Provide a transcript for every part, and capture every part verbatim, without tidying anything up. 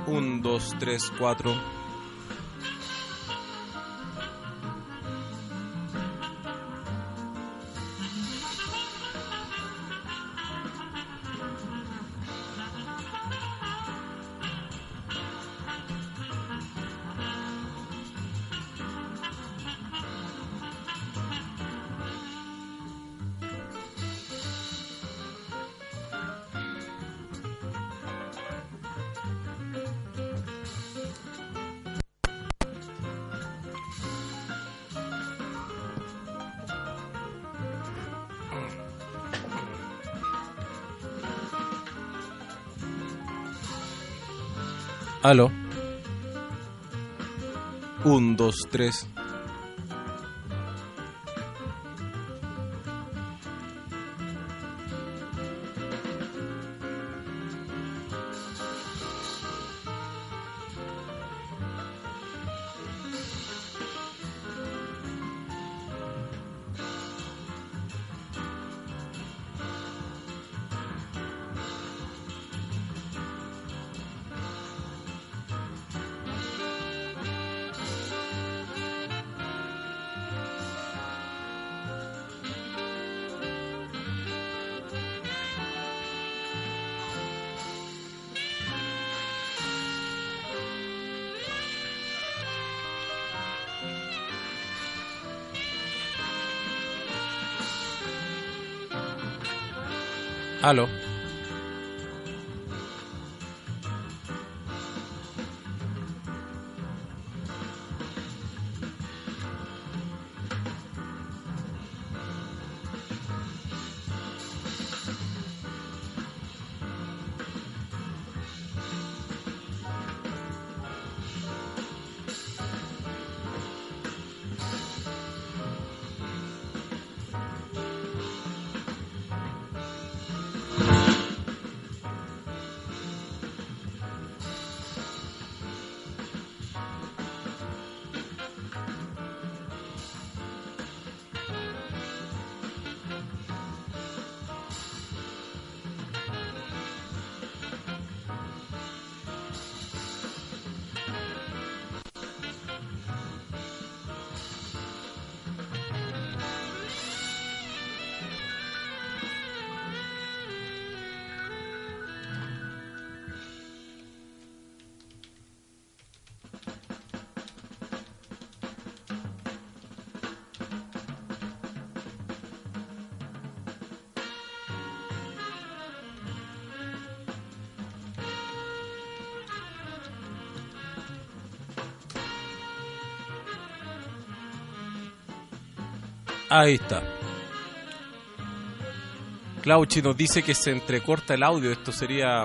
Un, dos, tres, cuatro. Aló. Un, dos, tres. Aló. Ahí está. Clauchi nos dice que se entrecorta el audio. Esto sería...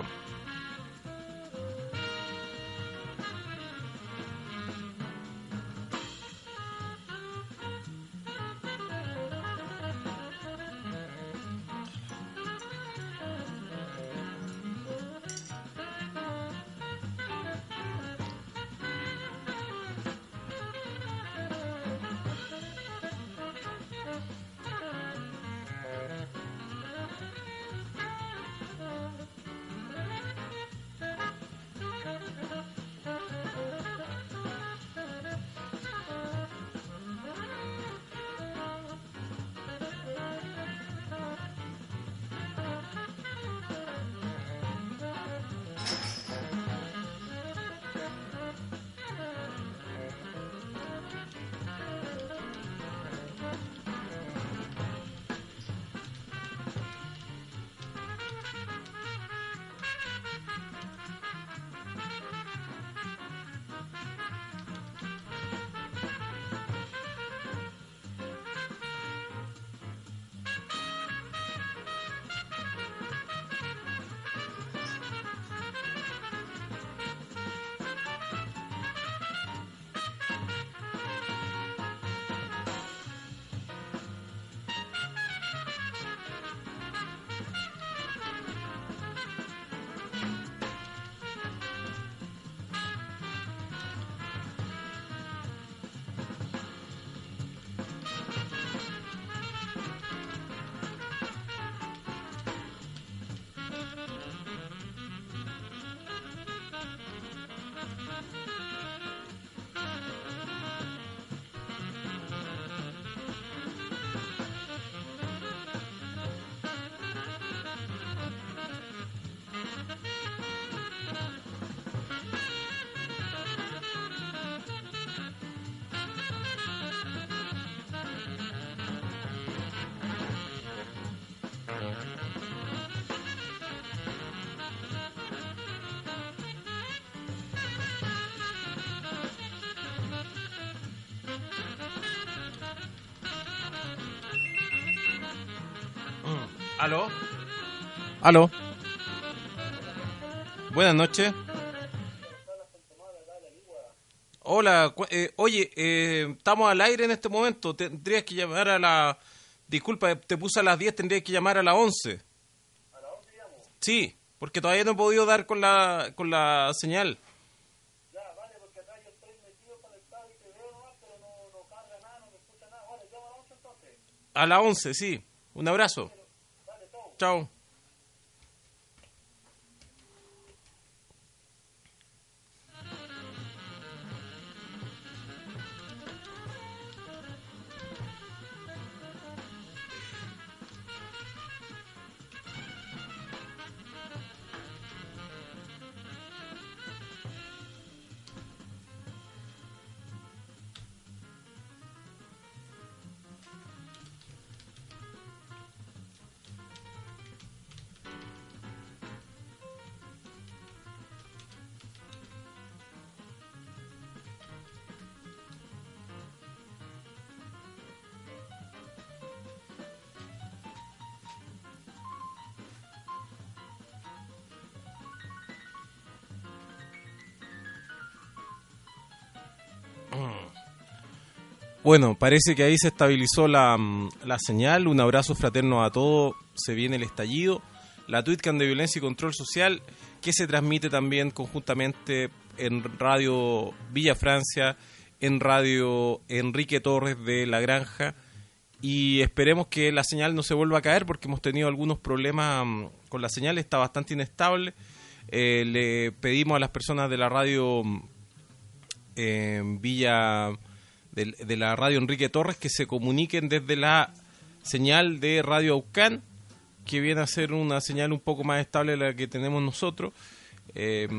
¿Aló? ¿Aló? Buenas noches. Hola, eh, oye, eh, estamos al aire en este momento. Tendrías que llamar a la... Disculpa, te puse a las diez, tendrías que llamar a las once. ¿A las once llamo? Sí, porque todavía no he podido dar con la con la señal. Ya, vale, porque acá yo estoy metido conectado y te veo nomás, pero no, no carga nada, no me escucha nada. Vale, llamo a las once entonces. A las once, sí. Un abrazo. Vale, chao. Chao. Bueno, parece que ahí se estabilizó la, la señal. Un abrazo fraterno a todos. Se viene el estallido. La TweetCam de Violencia y Control Social, que se transmite también conjuntamente en Radio Villa Francia, en Radio Enrique Torres de La Granja. Y esperemos que la señal no se vuelva a caer, porque hemos tenido algunos problemas con la señal. Está bastante inestable. Eh, le pedimos a las personas de la radio eh, Villa... De, de la radio Enrique Torres que se comuniquen desde la señal de Radio Aucán, que viene a ser una señal un poco más estable de la que tenemos nosotros. Eh,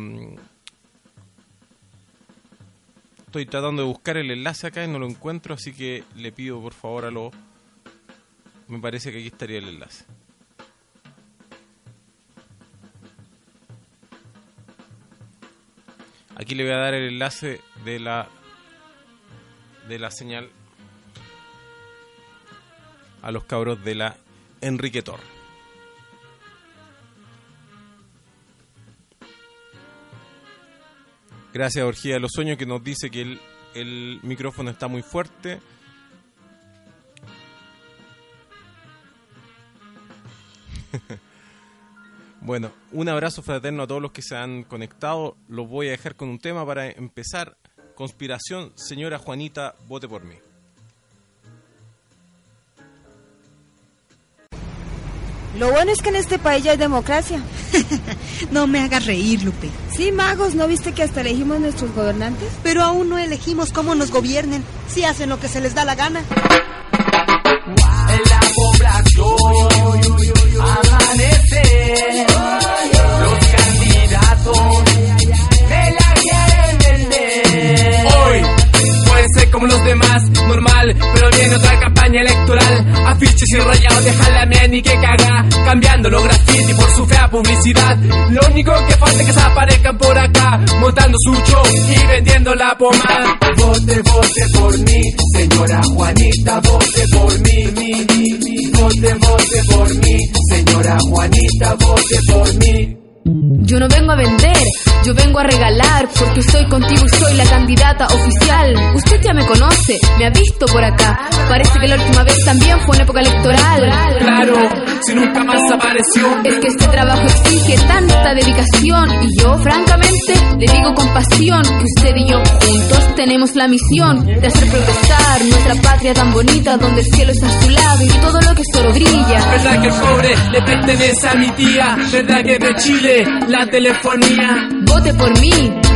estoy tratando de buscar el enlace acá y no lo encuentro, así que le pido por favor a los... Me parece que aquí estaría el enlace. Aquí le voy a dar el enlace de la... de la señal a los cabros de la Enrique Torres. Gracias a Orgía de los Sueños, que nos dice que el, el micrófono está muy fuerte. Bueno, un abrazo fraterno a todos los que se han conectado. Los voy a dejar con un tema para empezar. Conspiración, señora Juanita, vote por mí. Lo bueno es que en este país ya hay democracia. No me hagas reír, Lupe. Sí, magos, ¿no viste que hasta elegimos nuestros gobernantes? Pero aún no elegimos cómo nos gobiernen, si hacen lo que se les da la gana. En la población amanece, los candidatos me la quieren vender. Hoy pueden ser como los demás, normal, pero viene otra campaña electoral. Afiches y rayados, déjala mía ni que caga, cambiando los graffiti por su fea publicidad. Lo único que falta es que se aparezcan por acá, montando su show y vendiendo la pomada. Vote, vote por mí, señora Juanita, vote por mí. Vote, vote por mí, señora Juanita, vote por mí. Yo no vengo a vender, yo vengo a regalar, porque estoy contigo y soy la candidata oficial. Usted ya me conoce, me ha visto por acá. Parece que la última vez también fue en época electoral. Claro, si nunca más apareció. Es que este trabajo exige tanta dedicación, y yo francamente le digo con pasión que usted y yo juntos tenemos la misión de hacer progresar nuestra patria tan bonita, donde el cielo está a su lado y todo lo que es oro brilla. Verdad que el cobre le pertenece a mi tía, verdad que de Chile la telefonía. Vote por mí,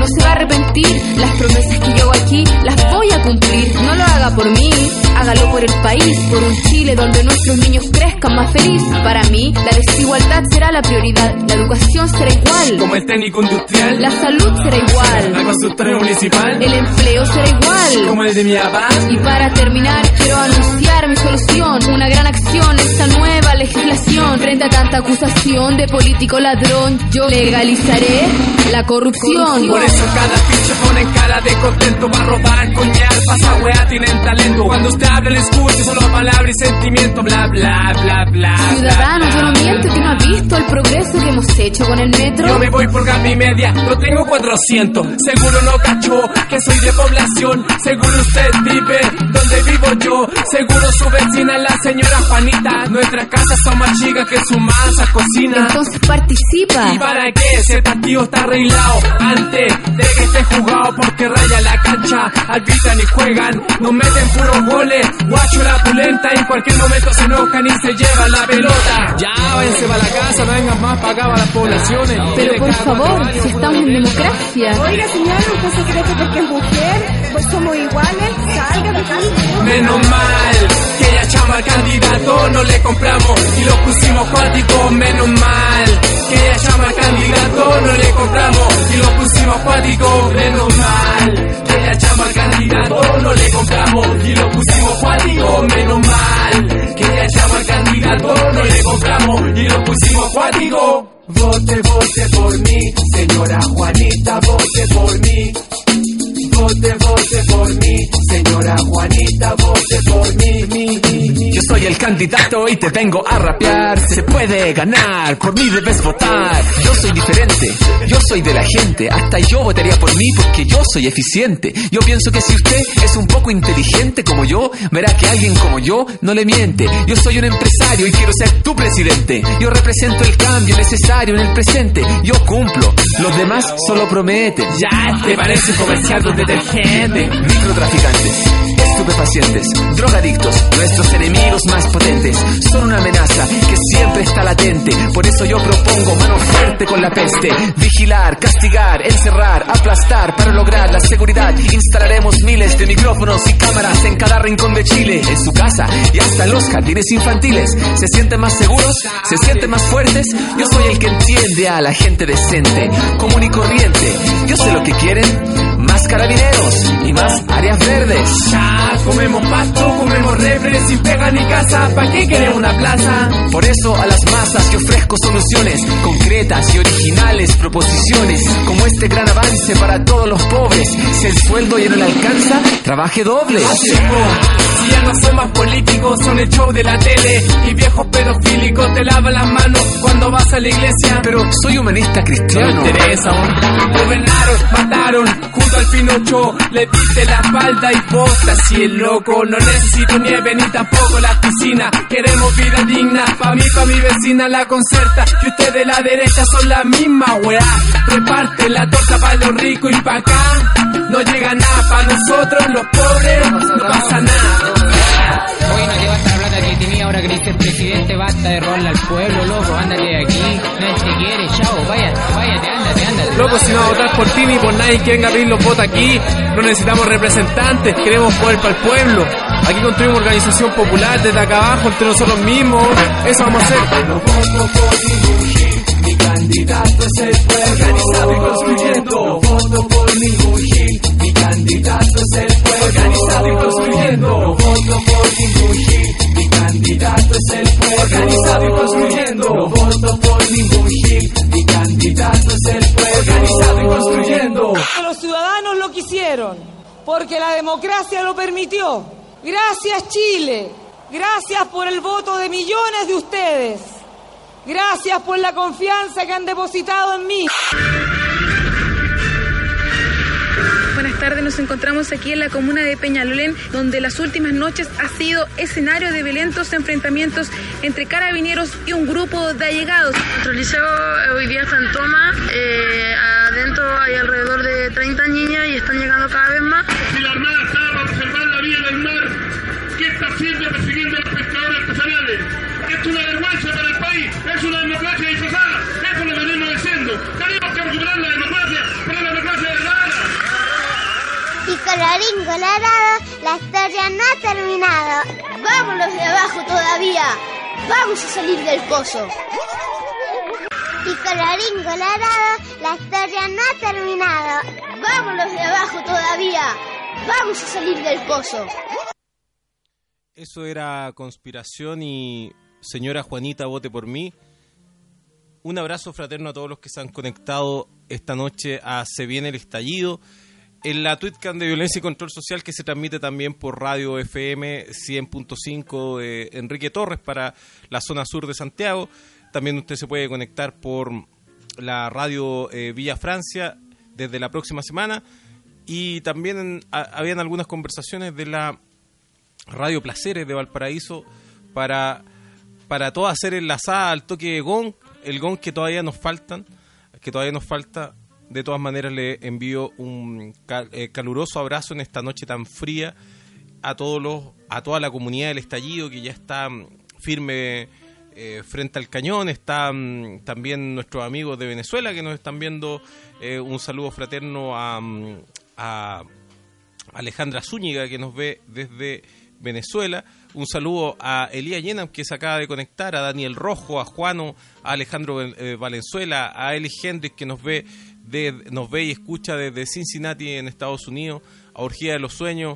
no se va a arrepentir. Las promesas que yo hago aquí las voy a cumplir. No lo haga por mí, hágalo por el país, por un Chile donde nuestros niños crezcan más feliz. Para mí, la desigualdad será la prioridad, la educación será igual, como el técnico industrial, la salud será igual, la consultoría municipal, el empleo será igual, como el de mi papá. Y para terminar, quiero anunciar mi solución, una gran acción, esta nueva legislación. Frente a tanta acusación de político ladrón, yo legalizaré la corrupción. Por eso cada pinche pone cara de contento, va a robar, coñar, pasa wea, tienen talento. Cuando usted habla le escuche solo palabra y sentimiento, bla bla bla bla. Ciudadano, yo no miento, que no ha visto el progreso que hemos hecho con el metro. Yo me voy por Gaby Media, no tengo cuatrocientos. Seguro no cachó que soy de población. Seguro usted vive donde vivo yo. Seguro su vecina la señora Juanita. Nuestras casas son más chicas que su masa cocina. Entonces participa. ¿Y para qué? Ese partido está arreglado antes de que esté jugado, porque raya la cancha, arbitran y juegan, nos meten puros goles. Guacho la pulenta, en cualquier momento se enojan y se llevan la pelota. Ya, váyanse para la casa, no vengan más para acá para las poblaciones. Pero por favor, si estamos en democracia. Oiga, señora, ¿usted se cree que porque es mujer, pues somos iguales? Salga de aquí. Menos mal que ella llama al candidato, no le compramos y lo pusimos cuático. Menos mal que ella llama al candidato, no le compramos y lo pusimos cuático. Menos mal que ella llama al candidato, no le compramos y lo pusimos cuático. Menos mal que ella llama al candidato, no le compramos y lo pusimos cuático. Vote, vote por mí, señora Juanita, vote por mí. Vote, vote por mí, señora Juanita, vote por mí, mí, mí, mí. Yo soy el candidato y te vengo a rapear. Se puede ganar, por mí debes votar. Yo soy diferente, yo soy de la gente. Hasta yo votaría por mí porque yo soy eficiente. Yo pienso que si usted es un poco inteligente como yo, verá que alguien como yo no le miente. Yo soy un empresario y quiero ser tu presidente. Yo represento el cambio necesario en el presente. Yo cumplo, los demás solo prometen. Ya te parece un comercial donde te gente. Microtraficantes, estupefacientes, drogadictos, nuestros enemigos más potentes, son una amenaza que siempre está latente. Por eso yo propongo mano fuerte con la peste. Vigilar, castigar, encerrar, aplastar. Para lograr la seguridad instalaremos miles de micrófonos y cámaras en cada rincón de Chile. En su casa y hasta en los jardines infantiles. ¿Se sienten más seguros? ¿Se sienten más fuertes? Yo soy el que entiende a la gente decente, común y corriente. Yo sé lo que quieren. Más carabineros y más áreas verdes. Ya, comemos pasto, comemos refres, sin pega ni casa, ¿pa' qué queremos una plaza? Por eso a las masas yo ofrezco soluciones concretas y originales, proposiciones como este gran avance para todos los pobres. Si el sueldo ya no le alcanza, trabaje doble. Si ya no son más políticos, son el show de la tele. Y viejos pedofílicos te lavan las manos cuando vas a la iglesia. Pero soy humanista cristiano. No me interesa, gobernaron, mataron, junto al Pinocho le diste la espalda y vota si el loco. No necesito nieve ni tampoco la piscina. Queremos vida digna, pa' mí, pa' mi vecina la concerta. Y ustedes de la derecha son la misma weá. Reparte la torta pa' los ricos y pa' acá no llega nada. Pa' nosotros los pobres no pasa nada. Oye, no te basta la plata que tenía ahora que eres el presidente. Basta de robarle al pueblo, loco. Ándate de aquí, nadie te quiere, chao. Váyate, váyate, ándate, ándate. Loco, si no va a votar por ti ni por nadie que venga a pedir los votos aquí. No necesitamos representantes, queremos poder para el pueblo. Aquí construimos organización popular desde acá abajo, entre nosotros mismos. Eso vamos a hacer. No voto por ningún gil, mi candidato es el pueblo. Organizado y construyendo. No voto por ningún gil, mi candidato es el pueblo. Organizado y construyendo. No voto por ningún gil, mi candidato es el pueblo. Organizado y construyendo. No voto por ningún gil, mi candidato es el pueblo. Organizado y construyendo. Los ciudadanos lo quisieron, porque la democracia lo permitió. Gracias, Chile. Gracias por el voto de millones de ustedes. Gracias por la confianza que han depositado en mí. Buenas tardes, nos encontramos aquí en la comuna de Peñalolén, donde las últimas noches ha sido escenario de violentos enfrentamientos entre carabineros y un grupo de allegados. Nuestro liceo hoy día está en toma, eh, adentro hay alrededor de treinta niñas y están llegando cada vez más. Si la Armada está para observar la vía del mar, ¿qué está haciendo persiguiendo a los pescadores artesanales? Esto es una vergüenza para el país, es una democracia disfrazada, eso es lo que venimos diciendo. Tenemos que recuperar la democracia, pero la democracia de verdad. colorín colorado, la historia no ha terminado. ¡Vámonos de abajo todavía! ¡Vamos a salir del pozo! Y colorín colorado, la historia no ha terminado. ¡Vámonos de abajo todavía! ¡Vamos a salir del pozo! Eso era Conspiración y Señora Juanita, vote por mí. Un abrazo fraterno a todos los que se han conectado esta noche a Se Viene el Estallido, en la TweetCam de Violencia y Control Social, que se transmite también por Radio F M cien punto cinco de Enrique Torres para la zona sur de Santiago. También usted se puede conectar por la radio eh, Villa Francia desde la próxima semana. Y también a, habían algunas conversaciones de la Radio Placeres de Valparaíso para, para todas hacer enlazada al toque de gong, el gong que todavía nos faltan, que todavía nos falta. De todas maneras, le envío un cal, eh, caluroso abrazo en esta noche tan fría a todos los, a toda la comunidad del Estallido, que ya está firme eh, frente al cañón. Están también nuestros amigos de Venezuela que nos están viendo. Eh, un saludo fraterno a, a Alejandra Zúñiga, que nos ve desde Venezuela. Un saludo a Elías Yenam, que se acaba de conectar, a Daniel Rojo, a Juano, a Alejandro eh, Valenzuela, a Eli Hendrix, que nos ve de, nos ve y escucha desde Cincinnati en Estados Unidos, a Orgía de los Sueños,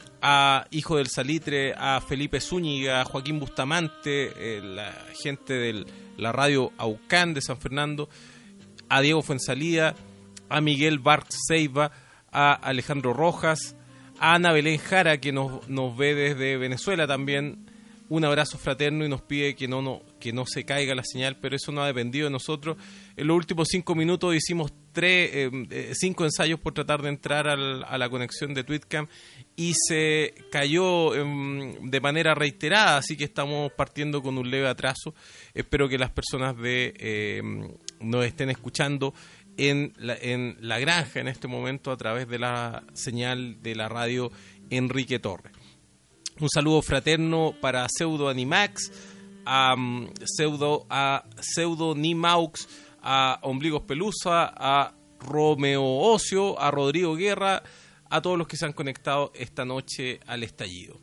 a Hijo del Salitre, a Felipe Zúñiga, a Joaquín Bustamante, eh, la gente de la radio Aucán de San Fernando, a Diego Fuensalida, a Miguel Bart Seiva, a Alejandro Rojas, a Ana Belén Jara, que nos, nos ve desde Venezuela también. Un abrazo fraterno y nos pide que no, no, que no se caiga la señal, pero eso no ha dependido de nosotros. En los últimos cinco minutos hicimos tres, eh, cinco ensayos por tratar de entrar al, a la conexión de TweetCam y se cayó eh, de manera reiterada, así que estamos partiendo con un leve atraso. Espero que las personas de eh, nos estén escuchando en la, en la granja en este momento a través de la señal de la radio Enrique Torres. Un saludo fraterno para Pseudo Animax, a um, Pseudo a Pseudo Nimaux, a Ombligos Pelusa, a Romeo Ocio, a Rodrigo Guerra, a todos los que se han conectado esta noche al Estallido.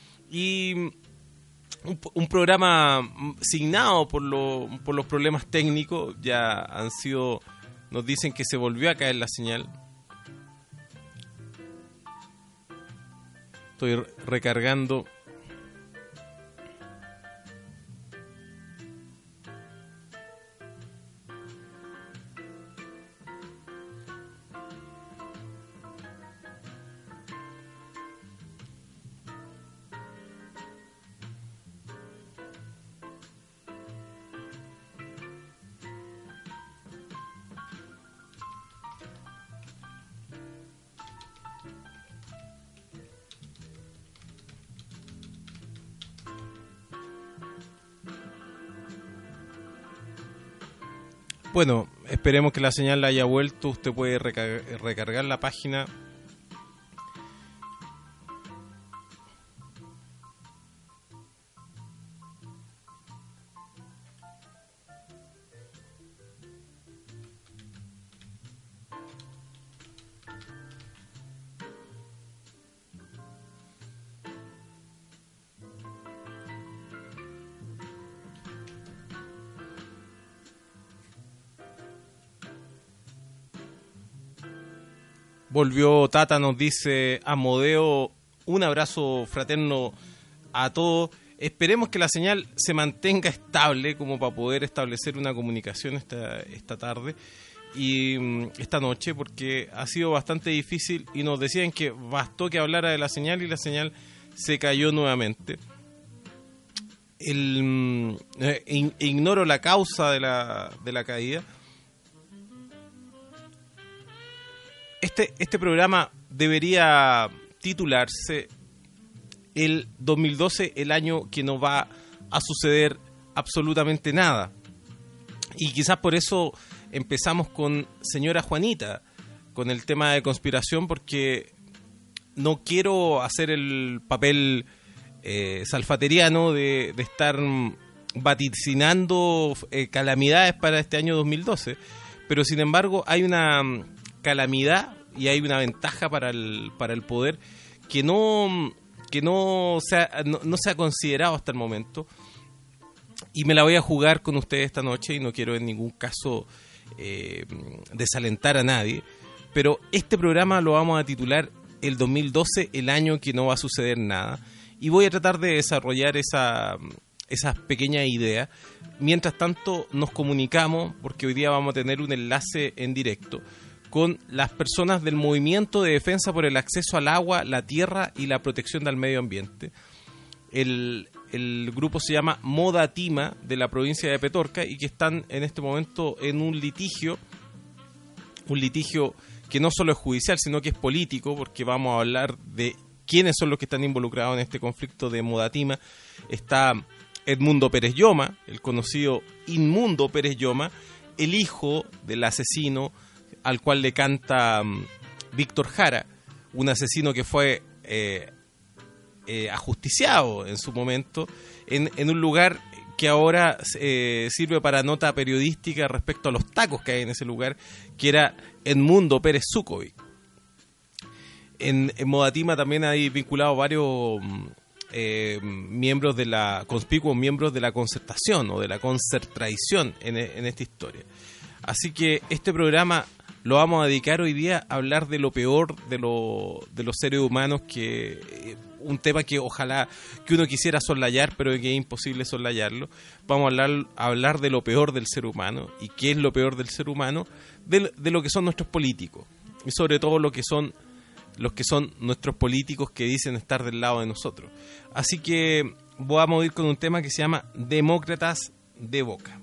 Y un, un programa signado por, lo, por los problemas técnicos. Ya han sido, nos dicen que se volvió a caer la señal. Estoy recargando. Bueno, esperemos que la señal haya vuelto. Usted puede recargar, recargar la página. Volvió Tata, nos dice Amodeo, un abrazo fraterno a todos. Esperemos que la señal se mantenga estable como para poder establecer una comunicación esta, esta tarde y um, esta noche, porque ha sido bastante difícil y nos decían que bastó que hablara de la señal y la señal se cayó nuevamente. El, um, eh, ignoro la causa de la, de la caída. Este, este programa debería titularse el dos mil doce, el año que no va a suceder absolutamente nada. Y quizás por eso empezamos con Señora Juanita, con el tema de conspiración, porque no quiero hacer el papel eh, salfateriano de, de estar vaticinando eh, calamidades para este año dos mil doce, pero sin embargo hay una calamidad y hay una ventaja para el, para el poder que no, que no se ha, no, no se ha considerado hasta el momento. Y me la voy a jugar con ustedes esta noche y no quiero en ningún caso eh, desalentar a nadie, pero este programa lo vamos a titular el dos mil doce, el año que no va a suceder nada, y voy a tratar de desarrollar esa, esas pequeñas ideas. Mientras tanto nos comunicamos, porque hoy día vamos a tener un enlace en directo con las personas del Movimiento de Defensa por el Acceso al Agua, la Tierra y la Protección del Medio Ambiente. El, el grupo se llama Modatima, de la provincia de Petorca, y que están en este momento en un litigio, un litigio que no solo es judicial, sino que es político, porque vamos a hablar de quiénes son los que están involucrados en este conflicto de Modatima. Está Edmundo Pérez Lloma, el conocido Inmundo Pérez Lloma, el hijo del asesino al cual le canta um, Víctor Jara, un asesino que fue eh, eh, ajusticiado en su momento en, en un lugar que ahora eh, sirve para nota periodística respecto a los tacos que hay en ese lugar, que era Edmundo Pérez Zukovic. En, en Modatima también hay vinculado varios eh, miembros de la, conspicuos miembros de la concertación o de la concertraición en, en esta historia. Así que este programa lo vamos a dedicar hoy día a hablar de lo peor de, lo, de los seres humanos, que eh, un tema que ojalá que uno quisiera soslayar, pero que es imposible soslayarlo. Vamos a hablar, a hablar de lo peor del ser humano. ¿Y qué es lo peor del ser humano? De, de lo que son nuestros políticos, y sobre todo lo que son los que son nuestros políticos que dicen estar del lado de nosotros. Así que vamos a ir con un tema que se llama Demócratas de Boca.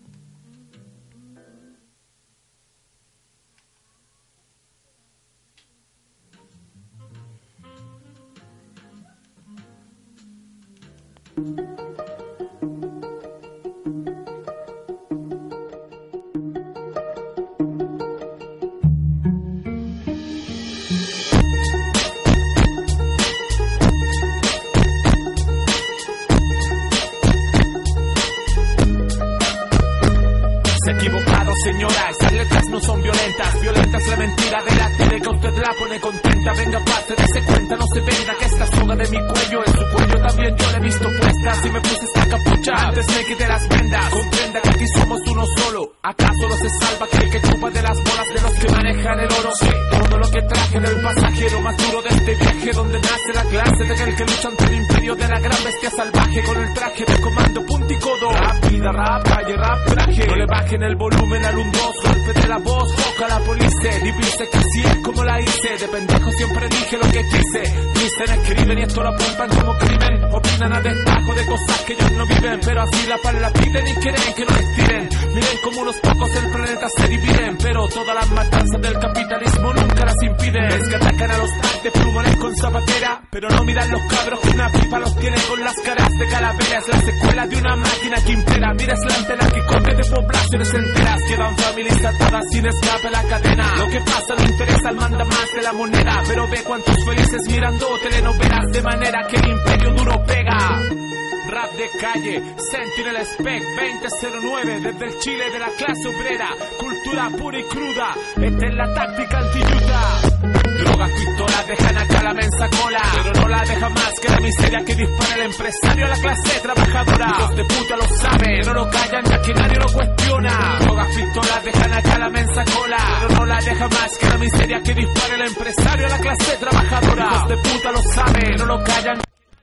Señora, esas letras no son violentas. Violenta es la mentira de la tele que usted la pone contenta. Venga, pase, dése cuenta, no se venda que esta soga de mi cuello, en su cuello también yo la he visto puesta. Si me puse esta capucha, antes me quité las vendas. Comprenda que aquí somos uno solo. Acá solo se salva aquel que chupa de las bolas de los que manejan el oro. Sí, todo lo que traje del pasajero más duro de este viaje, donde nace la clase de aquel que lucha ante el imperio de la gran bestia salvaje, con el traje de comando punto y codo. Rap, vida, rap, calle, rap, traje. No le bajen el volumen al un dos, golpe de la voz, toca la policía. Divise que así es como la hice. De pendejo siempre dije lo que quise. Dicen, escriben y esto lo apuntan como crimen. Opinan a destajo de cosas que ellos no viven, pero así la pala la piden y quieren que lo estiren. Miren como unos pocos el planeta se dividen, pero todas las matanzas del capitalismo nunca las impiden. Es que atacan a los de plumones con zapatera, pero no miran los cabros que una pipa los tiene con las caras de calaveras. La secuela de una máquina que impera. Mira es la antena que coge de poblaciones enteras. Llevan familias atadas sin escape la cadena. Lo que pasa no interesa al manda más de la moneda, pero ve cuántos felices mirando telenovelas, de manera que el imperio duro pega. Rap de calle, Sentinel Spec veinte cero nueve, desde el Chile de la clase obrera. Cultura pura y cruda, esta es la táctica antiyuda. Drogas, pistolas, dejan acá la mensa cola, pero no la deja más que la miseria que dispara el empresario a la clase trabajadora. Los de puta lo saben, no lo callan ya que nadie lo cuestiona. Drogas, pistolas, dejan acá la mensa cola, pero no la deja más que la miseria que dispara el empresario a la clase trabajadora. Los de puta lo saben, no lo callan.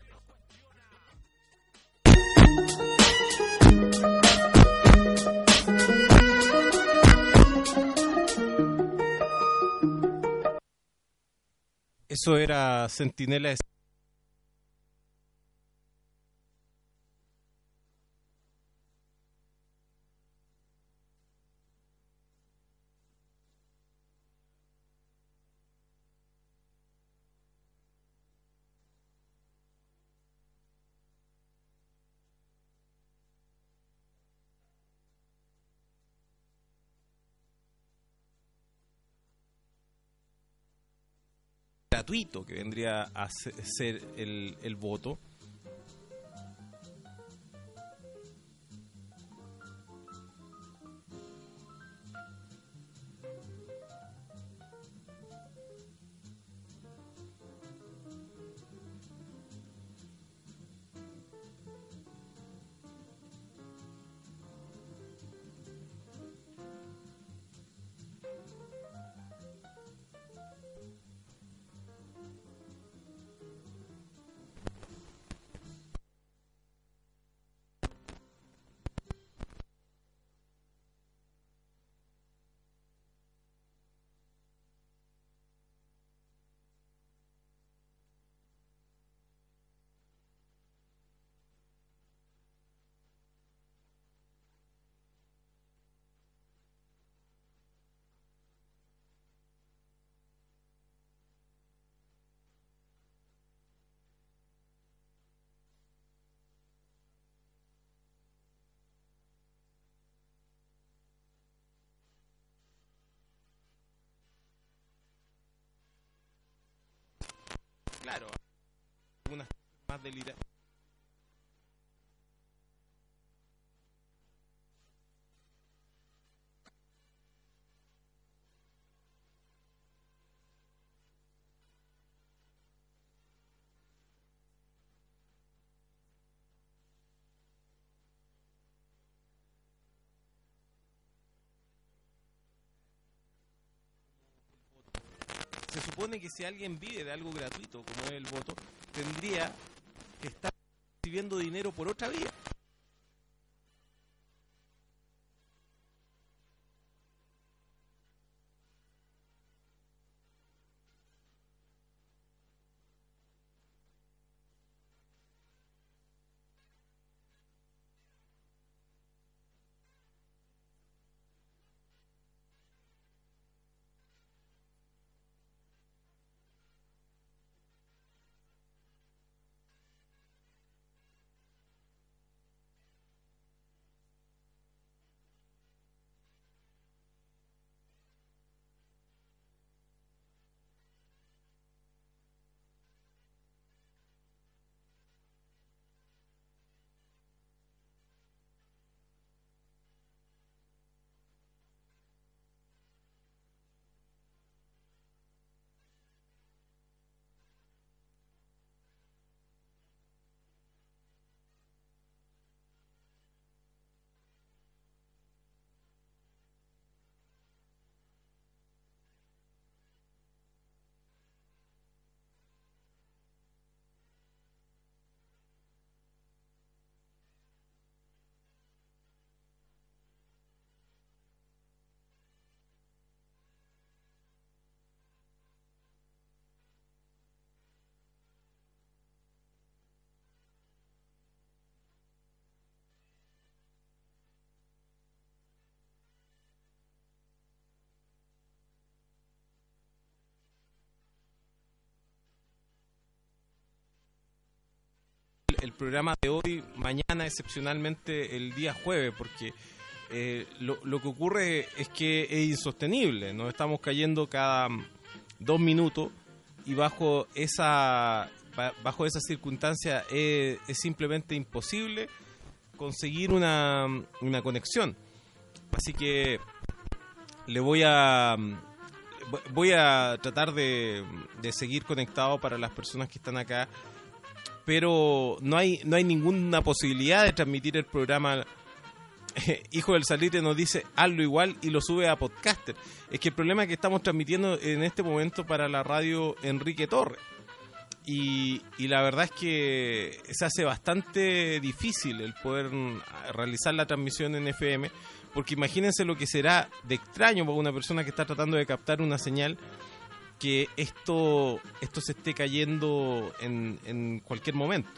Eso era Centinela. Gratuito que vendría a ser el, el voto. claro, algunas más delirantes. Se supone que si alguien vive de algo gratuito, como es el voto, tendría que estar recibiendo dinero por otra vía. El programa de hoy, mañana excepcionalmente el día jueves, porque eh, lo, lo que ocurre es que es insostenible, nos estamos cayendo cada dos minutos y bajo esa bajo esa circunstancia es, es simplemente imposible conseguir una, una conexión. Así que le voy a voy a tratar de, de seguir conectado para las personas que están acá, pero no hay no hay ninguna posibilidad de transmitir el programa. Hijo del Salitre nos dice, hazlo igual y lo sube a Podcaster. Es que el problema es que estamos transmitiendo en este momento para la radio Enrique Torres. Y, y la verdad es que se hace bastante difícil el poder realizar la transmisión en F M, porque imagínense lo que será de extraño para una persona que está tratando de captar una señal, que esto esto se esté cayendo en, en cualquier momento.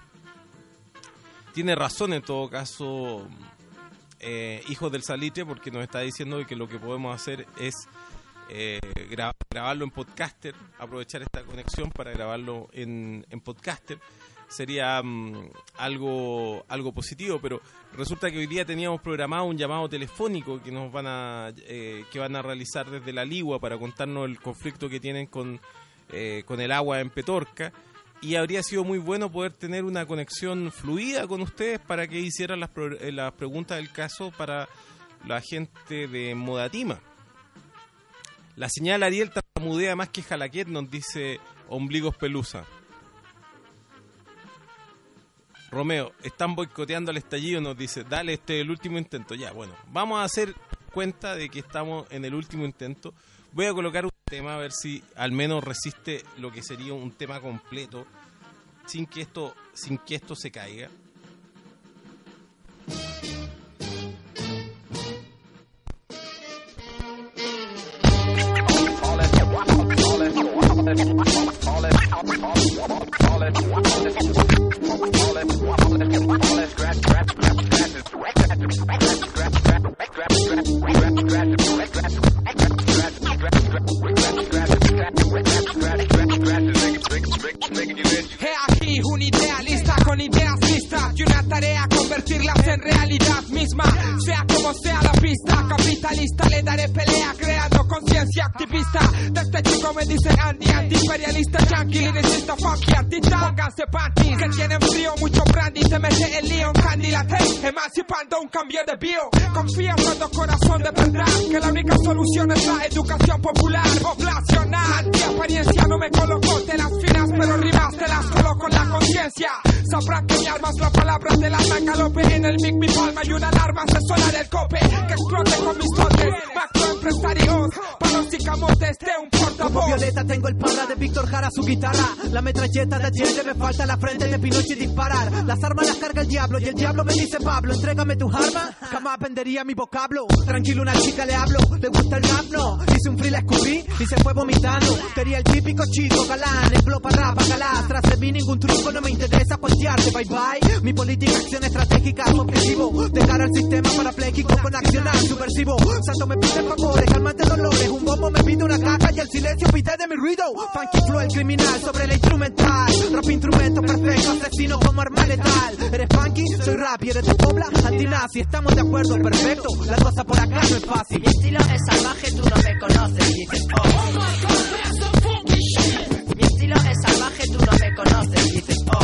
Tiene razón en todo caso eh, Hijos del Salitre, porque nos está diciendo que lo que podemos hacer es eh, gra- grabarlo en Podcaster, aprovechar esta conexión para grabarlo en, en Podcaster. Sería um, algo algo positivo, pero resulta que hoy día teníamos programado un llamado telefónico que nos van a eh, que van a realizar desde la Ligua para contarnos el conflicto que tienen con eh, con el agua en Petorca, y habría sido muy bueno poder tener una conexión fluida con ustedes para que hicieran las, pro- las preguntas del caso para la gente de Modatima. La señal Ariel tartamudea más que Jalaquet, nos dice Ombligos Pelusa. Romeo, están boicoteando al estallido, nos dice, dale, este es el último intento. Ya, bueno, vamos a hacer cuenta de que estamos en el último intento. Voy a colocar un tema a ver si al menos resiste lo que sería un tema completo sin que esto, sin que esto se caiga. He aquí un idealista con ideas listas y una tarea convertirlas en realidad misma. Sea como sea la pista, capitalista le daré pelea creando conciencia. conciencia activista. De este chico me dicen Andy, anti-imperialista, yankee, lyricista, funky, artista. Pónganse panties, que tienen frío, mucho brandy. Se mete el lío en candy, la hey, emancipando un cambio de bio. Confía cuando corazón de verdad, que la única solución es la educación popular, poblacional. Anti-apariencia no me coloco de las finas, pero rimas te las coloco en la conciencia. Sabrán que mi alma es la palabra de la Macalope. En el mic mi palma y una alarma se suena del cope. Que explote con mis dotes, macro empresarios, palos y camotes de un portavoz. Como Violeta tengo el parra de Víctor Jara, su guitarra. La metralleta de Allende, me falta la frente de Pinochet y disparar. Las armas las carga el diablo y el diablo me dice Pablo, entrégame tus armas, jamás vendería mi vocablo. Tranquilo, una chica le hablo, le gusta el rap, no. Hice un free, la escupí y se fue vomitando. Quería el típico chico galán, explopa rapa, galá. Tras de mí ningún truco, no me interesa pontearte, bye bye. Mi política, acción estratégica, su objetivo, dejar al sistema parapléjico con accionar subversivo. Santo me pide favores, calmante dolores, un bombo me pide una caja y el silencio pide de mi ruido. Funky flow, el criminal sobre la instrumental. Rap instrumento perfecto, asesino como arma letal. Eres funky, soy rap y eres de pobla, antinazi. Estamos de acuerdo, perfecto, la cosa por acá no es fácil. Mi estilo es salvaje, tú no me conoces, dices oh. Mi estilo es salvaje, tú no me conoces, dices oh.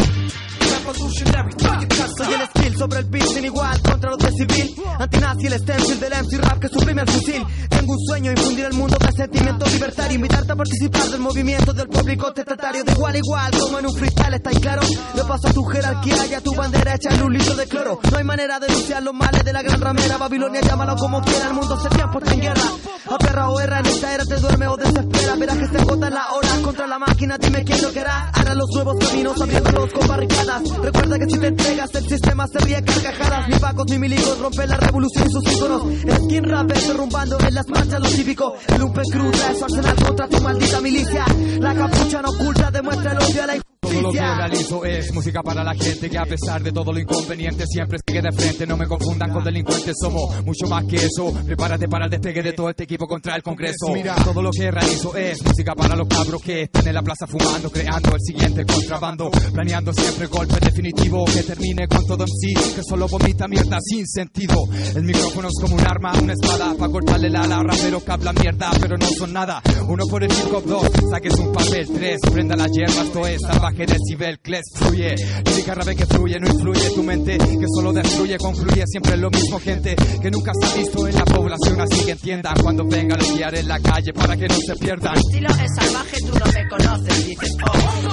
Soy el skill sobre el beat sin igual contra los de civil. Antinazi, el stencil del M C rap que suprime el fusil. Tengo un sueño, infundir el mundo de sentimiento libertario. Invitarte a participar del movimiento del público testatario. De igual a igual, como en un freestyle, ¿está claro? Le paso a tu jerarquía y a tu bandera hecha en un litro de cloro. No hay manera de denunciar los males de la gran ramera. Babilonia, llámalo como quiera, el mundo hace tiempo está en guerra. A perra o erra, en esta era te duerme o desespera. Verás que se agotan las horas contra la máquina, dime quién lo querrá. Hará los nuevos caminos, abriéndolos con barricadas. Recuerda que si te entregas, el sistema se ríe carcajadas. Ni pacos ni milicos rompen la revolución y sus íconos. El skin rapper derrumbando en las marchas lo cívico. El Lumpen Crew trae su arsenal contra tu maldita milicia. La capucha no oculta, demuestra el odio a la injusticia. Todo lo que realizo es música para la gente que a pesar de todo lo inconveniente siempre sigue de frente. No me confundan con delincuentes, somos mucho más que eso. Prepárate para el despegue de todo este equipo contra el Congreso. Mira, todo lo que realizo es música para los cabros que están en la plaza fumando, creando el siguiente contrabando, planeando siempre golpe definitivo que termine con todo en sí, que solo vomita mierda sin sentido. El micrófono es como un arma, una espada para cortarle la ala a raperos que hablan mierda pero no son nada. Uno por el hip hop, dos, saques un papel, tres, prenda la hierba, esto es salvaje decibel, cles, fluye. Lírica rave que fluye, no influye tu mente, que solo destruye, concluye siempre lo mismo, gente que nunca se ha visto en la población, así que entiendan cuando vengan a guiar en la calle para que no se pierdan. Mi estilo es salvaje, tú no me conoces, dices oh.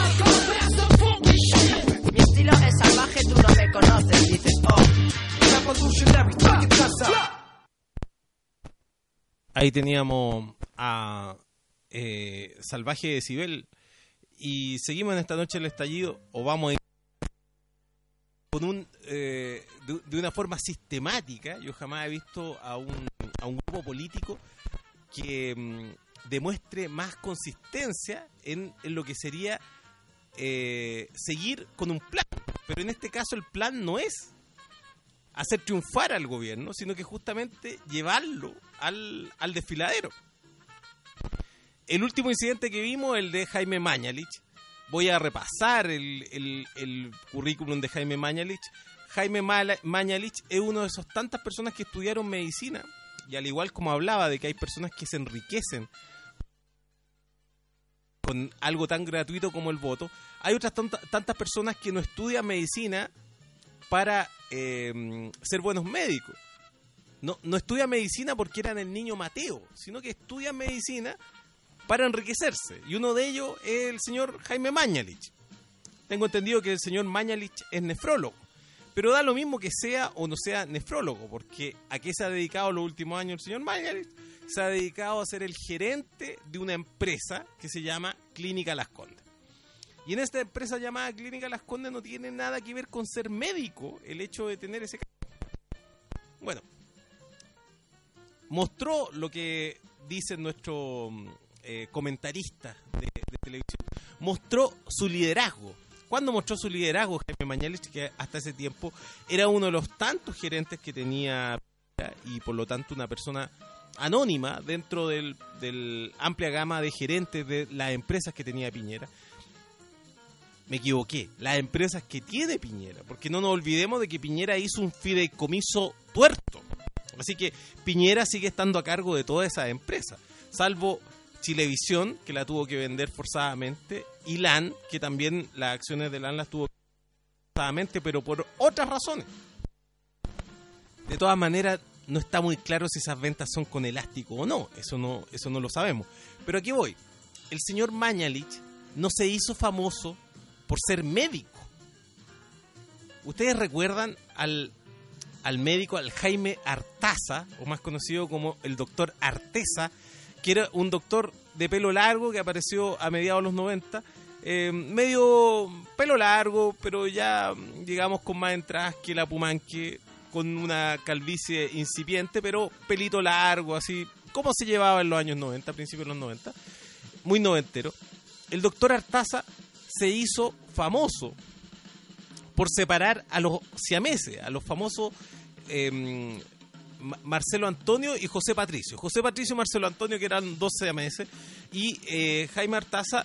Mi estilo es salvaje, tú no me conoces, dices oh. Ahí teníamos a eh, Salvaje Decibel. Y seguimos en esta noche el estallido, o vamos a ir con un eh, de, de una forma sistemática. Yo jamás he visto a un, a un grupo político que mm, demuestre más consistencia en, en lo que sería eh, seguir con un plan. Pero en este caso el plan no es hacer triunfar al gobierno, sino que justamente llevarlo al, al desfiladero. El último incidente que vimos, el de Jaime Mañalich. Voy a repasar el, el, el currículum de Jaime Mañalich. Jaime Mañalich es uno de esas tantas personas que estudiaron medicina, y al igual como hablaba de que hay personas que se enriquecen con algo tan gratuito como el voto, hay otras tantas, tantas personas que no estudian medicina para eh, ser buenos médicos. No, no estudian medicina porque eran el niño Mateo, sino que estudian medicina para enriquecerse, y uno de ellos es el señor Jaime Mañalich. Tengo entendido que el señor Mañalich es nefrólogo, pero da lo mismo que sea o no sea nefrólogo, porque ¿a qué se ha dedicado los últimos años el señor Mañalich? Se ha dedicado a ser el gerente de una empresa que se llama Clínica Las Condes. Y en esta empresa llamada Clínica Las Condes no tiene nada que ver con ser médico el hecho de tener ese cargo. Bueno, mostró lo que dice nuestro Eh, comentarista de, de televisión, mostró su liderazgo. ¿Cuándo mostró su liderazgo Jaime Mañalich? Que hasta ese tiempo era uno de los tantos gerentes que tenía y por lo tanto una persona anónima dentro del, del amplia gama de gerentes de las empresas que tenía Piñera. Me equivoqué, las empresas que tiene Piñera, porque no nos olvidemos de que Piñera hizo un fideicomiso tuerto, así que Piñera sigue estando a cargo de todas esas empresas. salvo Chilevisión, que la tuvo que vender forzadamente, y LAN, que también las acciones de LAN las tuvo que vender forzadamente, pero por otras razones. De todas maneras, no está muy claro si esas ventas son con elástico o no, eso no, eso no lo sabemos. Pero aquí voy, el señor Mañalich no se hizo famoso por ser médico. ¿Ustedes recuerdan al, al médico, al Jaime Artaza, o más conocido como el doctor Arteza, que era un doctor de pelo largo que apareció a mediados de los noventa, eh, medio pelo largo, pero ya, digamos, con más entradas que la Pumanque, con una calvicie incipiente, pero pelito largo, así, como se llevaba en los años noventa, principios de los noventa, muy noventero. El doctor Artaza se hizo famoso por separar a los siameses, a los famosos eh, Marcelo Antonio y José Patricio. José Patricio y Marcelo Antonio, que eran dos siameses, y eh, Jaime Artaza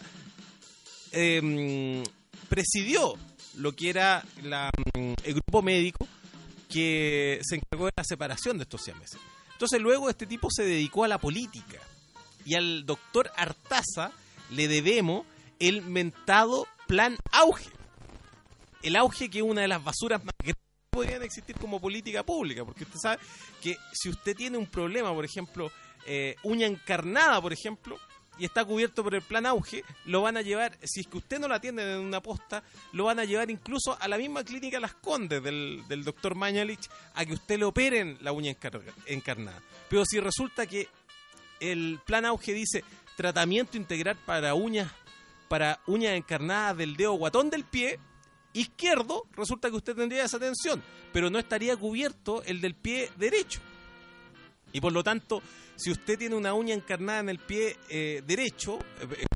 eh, presidió lo que era la, el grupo médico que se encargó de la separación de estos siameses. Entonces luego este tipo se dedicó a la política, y al doctor Artaza le debemos el mentado Plan Auge. El Auge, que es una de las basuras más grandes que podrían existir como política pública, porque usted sabe que si usted tiene un problema, por ejemplo, eh, uña encarnada, por ejemplo, y está cubierto por el Plan Auge, lo van a llevar, si es que usted no la atiende en una posta, lo van a llevar incluso a la misma clínica Las Condes del, del doctor Mañalich, a que usted le operen la uña encar- encarnada. Pero si resulta que el Plan Auge dice tratamiento integral para uñas para uñas encarnadas del dedo guatón del pie izquierdo, resulta que usted tendría esa atención, pero no estaría cubierto el del pie derecho. Y por lo tanto, si usted tiene una uña encarnada en el pie eh, derecho, eh,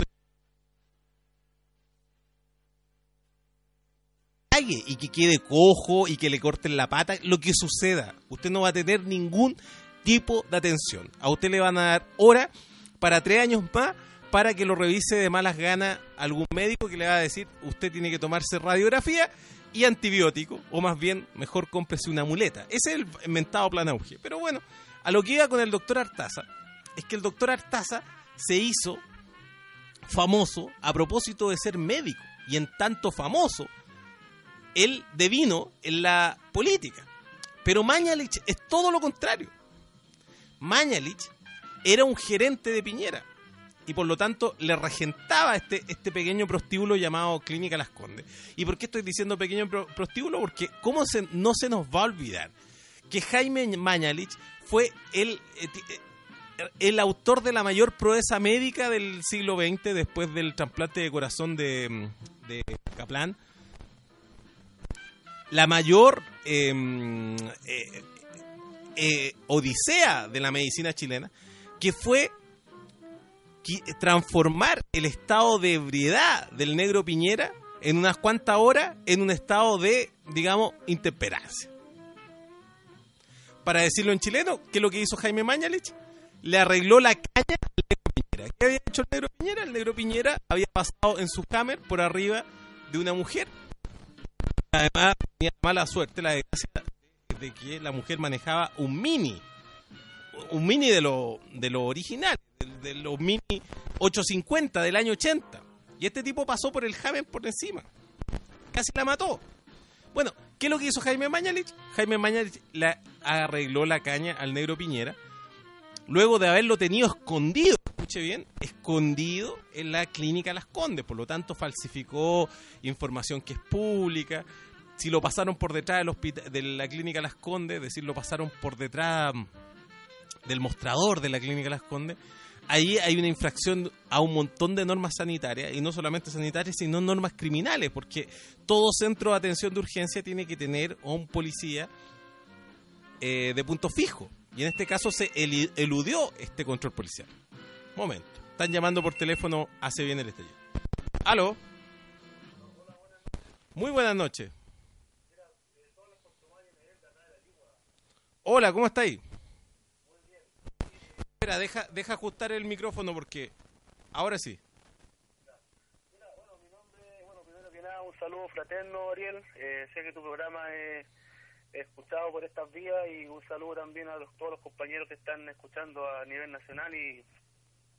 y que quede cojo y que le corten la pata, lo que suceda, usted no va a tener ningún tipo de atención. A usted le van a dar hora para tres años más para que lo revise de malas ganas algún médico que le va a decir, usted tiene que tomarse radiografía y antibiótico, o más bien, mejor cómprese una muleta. Ese es el inventado Plan Auge. Pero bueno, a lo que iba con el doctor Artaza, es que el doctor Artaza se hizo famoso a propósito de ser médico, y en tanto famoso, él devino en la política. Pero Mañalich es todo lo contrario. Mañalich era un gerente de Piñera, y por lo tanto le regentaba este, este pequeño prostíbulo llamado Clínica Las Condes. ¿Y por qué estoy diciendo pequeño pro- prostíbulo? Porque cómo se, no se nos va a olvidar que Jaime Mañalich fue el, el autor de la mayor proeza médica del siglo veinte, después del trasplante de corazón de, de Kaplan. La mayor eh, eh, eh, odisea de la medicina chilena, que fue transformar el estado de ebriedad del negro Piñera en unas cuantas horas en un estado de, digamos, intemperancia. Para decirlo en chileno, ¿qué es lo que hizo Jaime Mañalich? Le arregló la caña al negro Piñera. ¿Qué había hecho el negro Piñera? El negro Piñera había pasado en su Hammer por arriba de una mujer. Además, tenía mala suerte, la desgracia de que la mujer manejaba un Mini. Un Mini de lo, de lo original, de, de los Mini ochocientos cincuenta del año ochenta. Y este tipo pasó por el Hammer por encima. Casi la mató. Bueno, ¿qué es lo que hizo Jaime Mañalich? Jaime Mañalich le arregló la caña al negro Piñera, luego de haberlo tenido escondido, escuche bien, escondido en la clínica Las Condes. Por lo tanto, falsificó información que es pública. Si lo pasaron por detrás del hospital, de la clínica Las Condes, es decir, lo pasaron por detrás del mostrador de la clínica Las Condes, ahí hay una infracción a un montón de normas sanitarias, y no solamente sanitarias, sino normas criminales, porque todo centro de atención de urgencia tiene que tener a un policía eh, de punto fijo, y en este caso se el, eludió este control policial. Momento, están llamando por teléfono, hace bien el estallido. ¿Aló? Muy buenas noches. Hola, ¿cómo está ahí? Espera, deja, deja ajustar el micrófono porque ahora sí. Mira, bueno, mi nombre, bueno, primero que nada, un saludo fraterno, Ariel. Eh, sé que tu programa es, es escuchado por estas vías, y un saludo también a los, todos los compañeros que están escuchando a nivel nacional y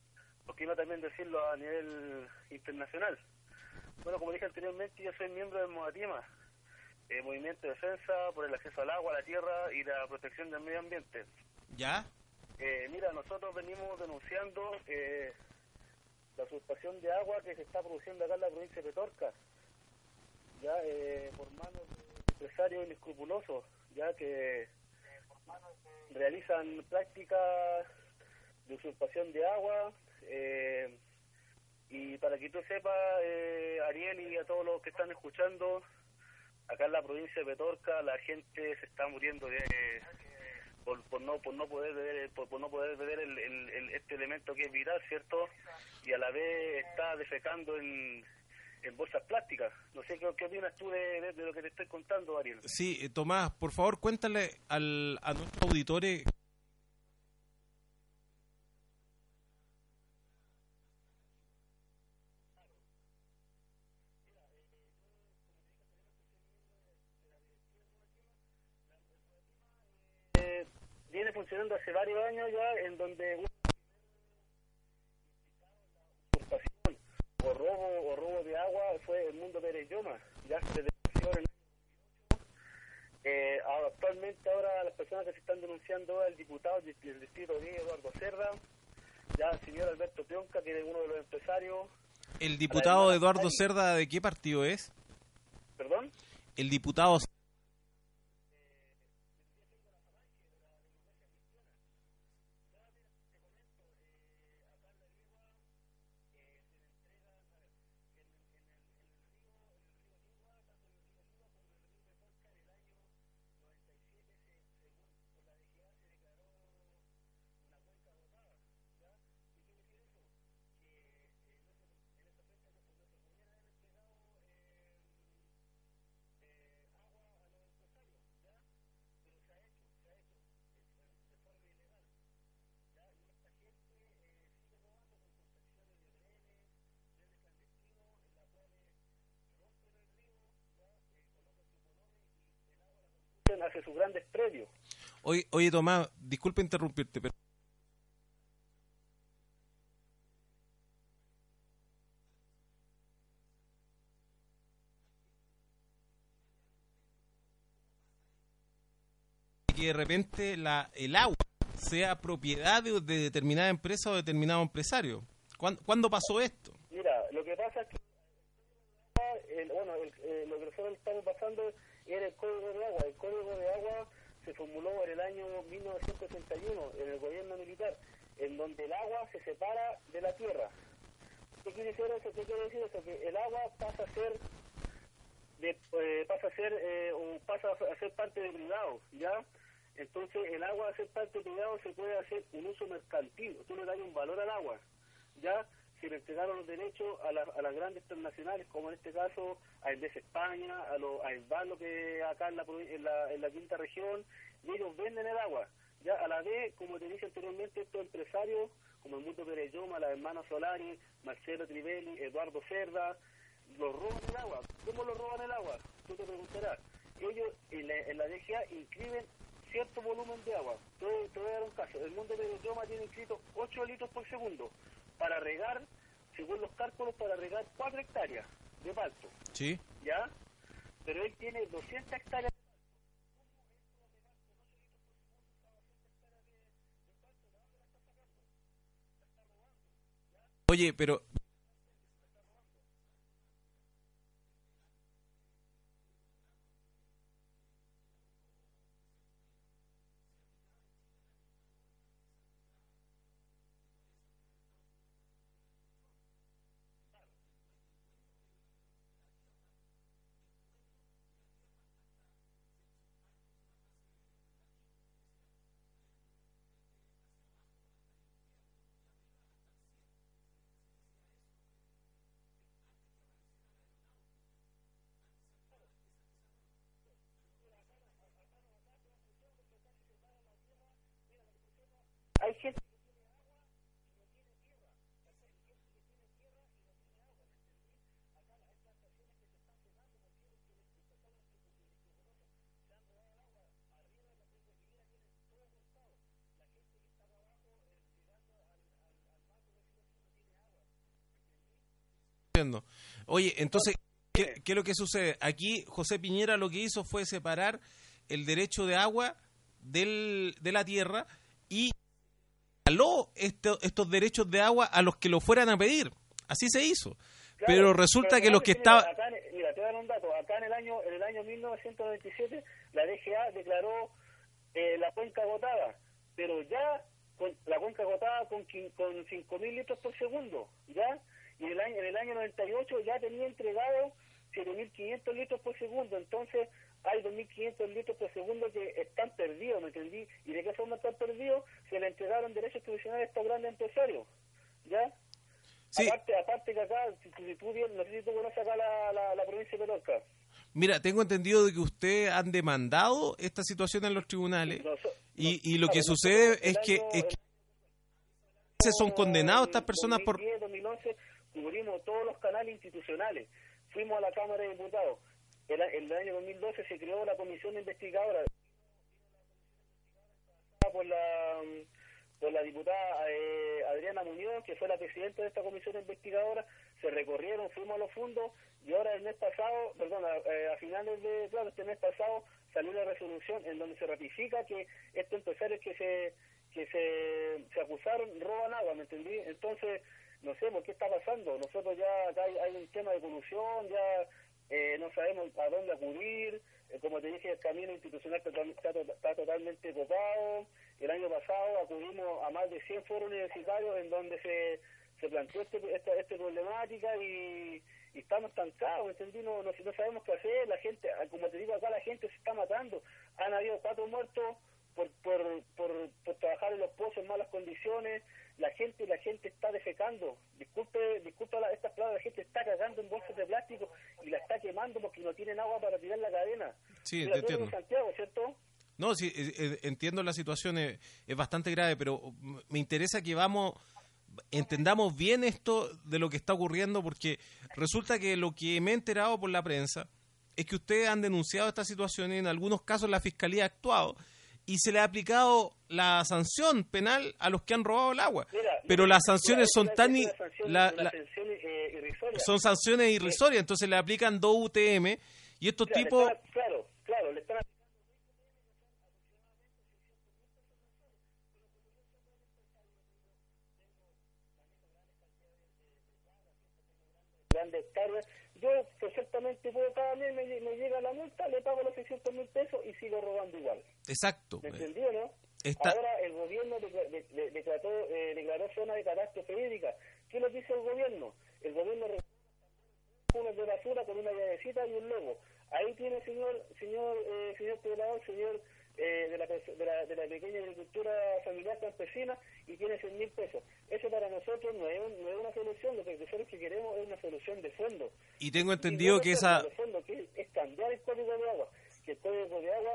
por qué no también decirlo a nivel internacional. Bueno, como dije anteriormente, yo soy miembro del MOATIMA, eh, Movimiento de Defensa por el Acceso al Agua, a la Tierra y la Protección del Medio Ambiente. ¿Ya? Eh, mira, nosotros venimos denunciando eh, la usurpación de agua que se está produciendo acá en la provincia de Petorca, ya eh, por manos de empresarios inescrupulosos, ya que realizan prácticas de usurpación de agua. Eh, y para que tú sepas, eh, Ariel, y a todos los que están escuchando, acá en la provincia de Petorca la gente se está muriendo de por, por no por no poder beber por, por no poder beber el, el, el, este elemento que es vital, ¿cierto? Y a la vez está defecando en, en bolsas plásticas. No sé qué, qué opinas tú de, de, de lo que te estoy contando, Ariel. Sí, eh, Tomás, por favor, cuéntale al, a nuestros auditores. Viene funcionando hace varios años ya, en donde una usurpación o robo o robo de agua fue el Mundo Pérez Lloma, ya se denunció en el año eh, actualmente ahora las personas que se están denunciando el diputado del distrito diez, Eduardo Cerda, ya el señor Alberto Pionca, que es uno de los empresarios. ¿El diputado Eduardo Cerda de qué partido es? ¿Perdón? El diputado hace sus grandes predios. Oye, oye Tomás, disculpe interrumpirte, pero que de repente la el agua sea propiedad de, de determinada empresa o determinado empresario. ¿Cuándo, ¿cuándo pasó esto? Mira, lo que pasa es que el, bueno, el, eh, lo que nosotros estamos pasando era el Código de Agua. El Código de Agua se formuló en el año mil novecientos sesenta y uno en el gobierno militar, en donde el agua se separa de la tierra. ¿Qué quiere decir eso? ¿Qué quiere decir eso? Que el agua pasa a ser de, eh, pasa a ser eh, o pasa a ser parte del privado, ¿ya? Entonces el agua al ser parte del privado se puede hacer un uso mercantil. Tú le das un valor al agua, ¿ya? Se le entregaron los derechos a, la, a las grandes transnacionales, como en este caso a Endesa España, a, lo, a Envalo, que acá en la, en, la, en la quinta región, y ellos venden el agua. Ya a la vez, como te dije anteriormente, estos empresarios, como el Mundo Pérez Lloma, la hermana Solari, Marcelo Trivelli, Eduardo Cerda, los roban el agua. ¿Cómo lo roban el agua? Tú te preguntarás. Ellos en la, en la D G A inscriben cierto volumen de agua. Te, te voy a dar un caso. El Mundo Pérez Lloma tiene inscrito ocho litros por segundo para regar, según los cálculos, para regar cuatro hectáreas de palto. Sí. ¿Ya? Pero él tiene doscientas hectáreas. Oye, pero entiendo. Oye, entonces, ¿qué, ¿qué es lo que sucede? Aquí José Piñera lo que hizo fue separar el derecho de agua del, de la tierra y aló esto, estos derechos de agua a los que lo fueran a pedir. Así se hizo. Claro, pero resulta pero que los que estaban... Mira, te voy a dar un dato. Acá en el año en el año mil novecientos noventa y siete la D G A declaró eh, la cuenca agotada, pero ya con la cuenca agotada con, con cinco mil litros por segundo, ¿ya? Y en el año, en el año noventa y ocho ya tenía entregado siete mil quinientos litros por segundo. Entonces hay dos mil quinientos litros por segundo que están perdidos, ¿me entendí? ¿Y de qué forma están perdidos? Se le entregaron derechos tradicionales a estos grandes empresarios, ¿ya? Sí. Aparte, aparte que acá, si, si tú bien, no sé si tú conoces acá la, la, la provincia de Petorca. Mira, tengo entendido de que ustedes han demandado esta situación en los tribunales no, so, y, y lo claro, que sucede es que, año, es que el, son condenados estas personas dos mil diez, por... dos mil once cubrimos todos los canales institucionales, fuimos a la Cámara de Diputados. En el, el año dos mil doce se creó la comisión investigadora por la... por la diputada eh, Adriana Muñoz, que fue la presidenta de esta comisión investigadora. Se recorrieron, fuimos a los fondos, y ahora el mes pasado, perdón, a, eh, a finales de, claro, este mes pasado salió una resolución en donde se ratifica que estos empresarios que se que se, se acusaron roban agua, ¿me entendí? Entonces, no sé, ¿por qué está pasando? Nosotros ya, acá hay, hay un tema de colusión, ya eh, no sabemos a dónde acudir. Como te dije, el camino institucional está, está, está totalmente copado. El año pasado acudimos a más de cien foros universitarios en donde se, se planteó este, esta, esta problemática y, y estamos estancados, ¿entendí? No, no, no sabemos qué hacer. La gente, como te digo acá, la gente se está matando. Han habido cuatro muertos por, por, por, por trabajar en los pozos en malas condiciones. La gente la gente está defecando. Disculpe, disculpa la, estas palabras, la gente está cagando en bolsas de plástico y la está quemando porque no tienen agua para tirar la cadena. Sí, te entiendo. En Santiago, ¿cierto? No, sí, eh, entiendo la situación, es, es bastante grave, pero me interesa que vamos, entendamos bien esto de lo que está ocurriendo, porque resulta que lo que me he enterado por la prensa es que ustedes han denunciado esta situación y en algunos casos la Fiscalía ha actuado y se le ha aplicado la sanción penal a los que han robado el agua. Mira, pero mira, las sanciones mira, son tan... Sanción, la, la, eh, son sanciones irrisorias, entonces le aplican dos U T M y estos mira, tipos... Están, claro, claro, le están... grandes cargas. Yo perfectamente puedo, cada mes me, me llega la multa, le pago los seiscientos mil pesos y sigo robando igual. Exacto. ¿Me entendió, no? Está... Ahora el gobierno declaró, de, de, declaró, eh, declaró zona de catástrofe hídrica. ¿Qué nos dice el gobierno? El gobierno unas de basura con una llavecita y un logo. Ahí tiene, señor señor eh, señor poblador, señor eh, de, la, de, la, de la pequeña agricultura familiar campesina, y tiene cien mil pesos. Eso para nosotros no es, un, no es una solución. Lo que nosotros que queremos es una solución de fondo. Y tengo entendido y que esa... De fondo, que es cambiar el código de agua. Que el código de agua...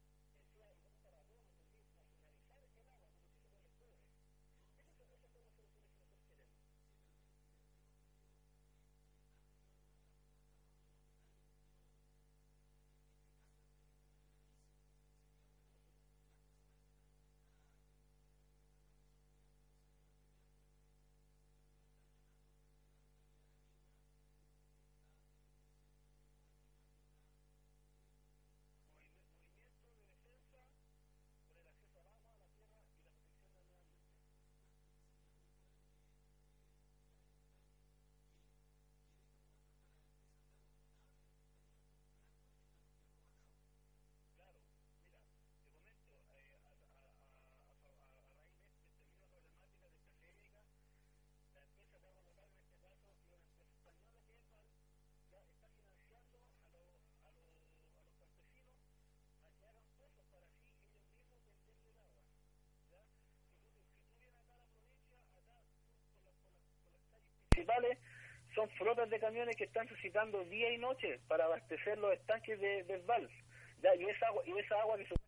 Son flotas de camiones que están suscitando día y noche para abastecer los estanques de, del Val. Ya, y esa agua, y esa agua que se...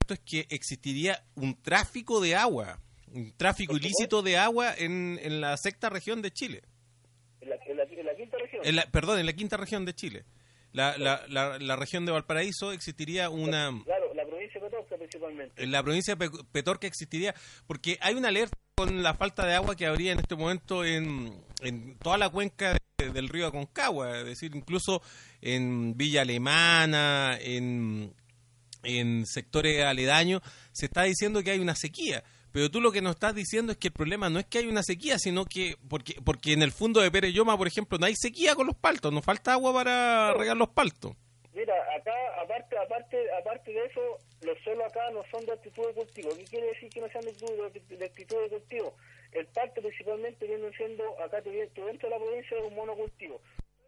supuesto, es que existiría un tráfico de agua, un tráfico ilícito de agua en, en la sexta región de Chile. En la, en la, en la quinta región. En la, perdón, en la quinta región de Chile. La, la, la, la región de Valparaíso existiría una... Claro, la provincia de Petorca principalmente. En la provincia de Petorca existiría, porque hay una alerta con la falta de agua que habría en este momento en, en toda la cuenca de, del río Aconcagua, es decir, incluso en Villa Alemana, en, en sectores aledaños, se está diciendo que hay una sequía. Pero tú lo que nos estás diciendo es que el problema no es que hay una sequía, sino que, porque porque en el fondo de Pereyoma, por ejemplo, no hay sequía con los paltos, no falta agua para regar los paltos. Mira, acá, aparte aparte aparte de eso, los suelos acá no son de actitud de cultivo. ¿Qué quiere decir que no sean de actitud de, de, actitud de cultivo? El palto principalmente viene siendo, acá te, te dentro de la provincia, es un monocultivo.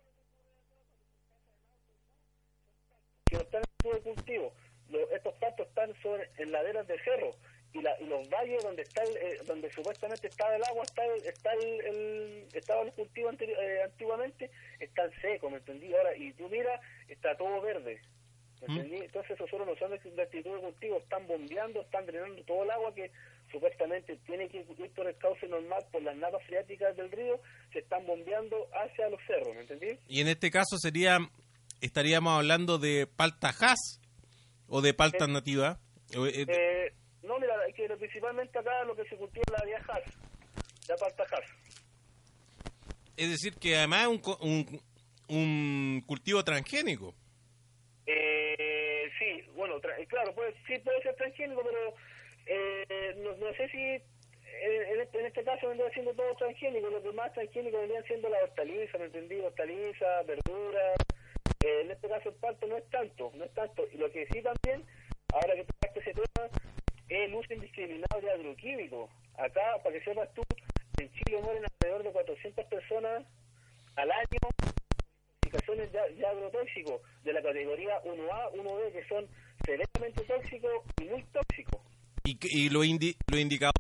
Que no están en actitud de cultivo. Los, estos paltos están sobre, en laderas de cerro. Y, la, y los valles donde está el, eh, donde supuestamente estaba el agua, está el, está el, el estaban los cultivos anteri- eh, antiguamente, están secos, ¿me entendí? Ahora, y tú miras, está todo verde, ¿me entendí? ¿Mm? Entonces esos suelos no son de, de actitud de cultivo, están bombeando, están drenando todo el agua que supuestamente tiene que ir por el cauce normal, por las napas freáticas del río, se están bombeando hacia los cerros, ¿me entendí? Y en este caso sería, estaríamos hablando de palta Hass o de palta eh, nativa. Eh, eh, No, mira, es que principalmente acá lo que se cultiva es la vía Hass, la palta Hass. Es decir, que además es un, un, un cultivo transgénico. Eh, sí, bueno, tra- claro, puede, sí puede ser transgénico, pero eh, no, no sé si en este, en este caso vendría siendo todo transgénico. Lo que más transgénico vendrían siendo las hortalizas, ¿me entendí? Hortalizas, verduras. Eh, en este caso el palto no es tanto, no es tanto. Y lo que sí también, ahora que tocaste ese tema, el uso indiscriminado de agroquímicos. Acá, para que sepas tú, en Chile mueren alrededor de cuatrocientas personas al año intoxicaciones de, de agrotóxicos de la categoría uno A, uno B, que son severamente tóxicos y muy tóxicos. Y, y lo, indi, lo indicado.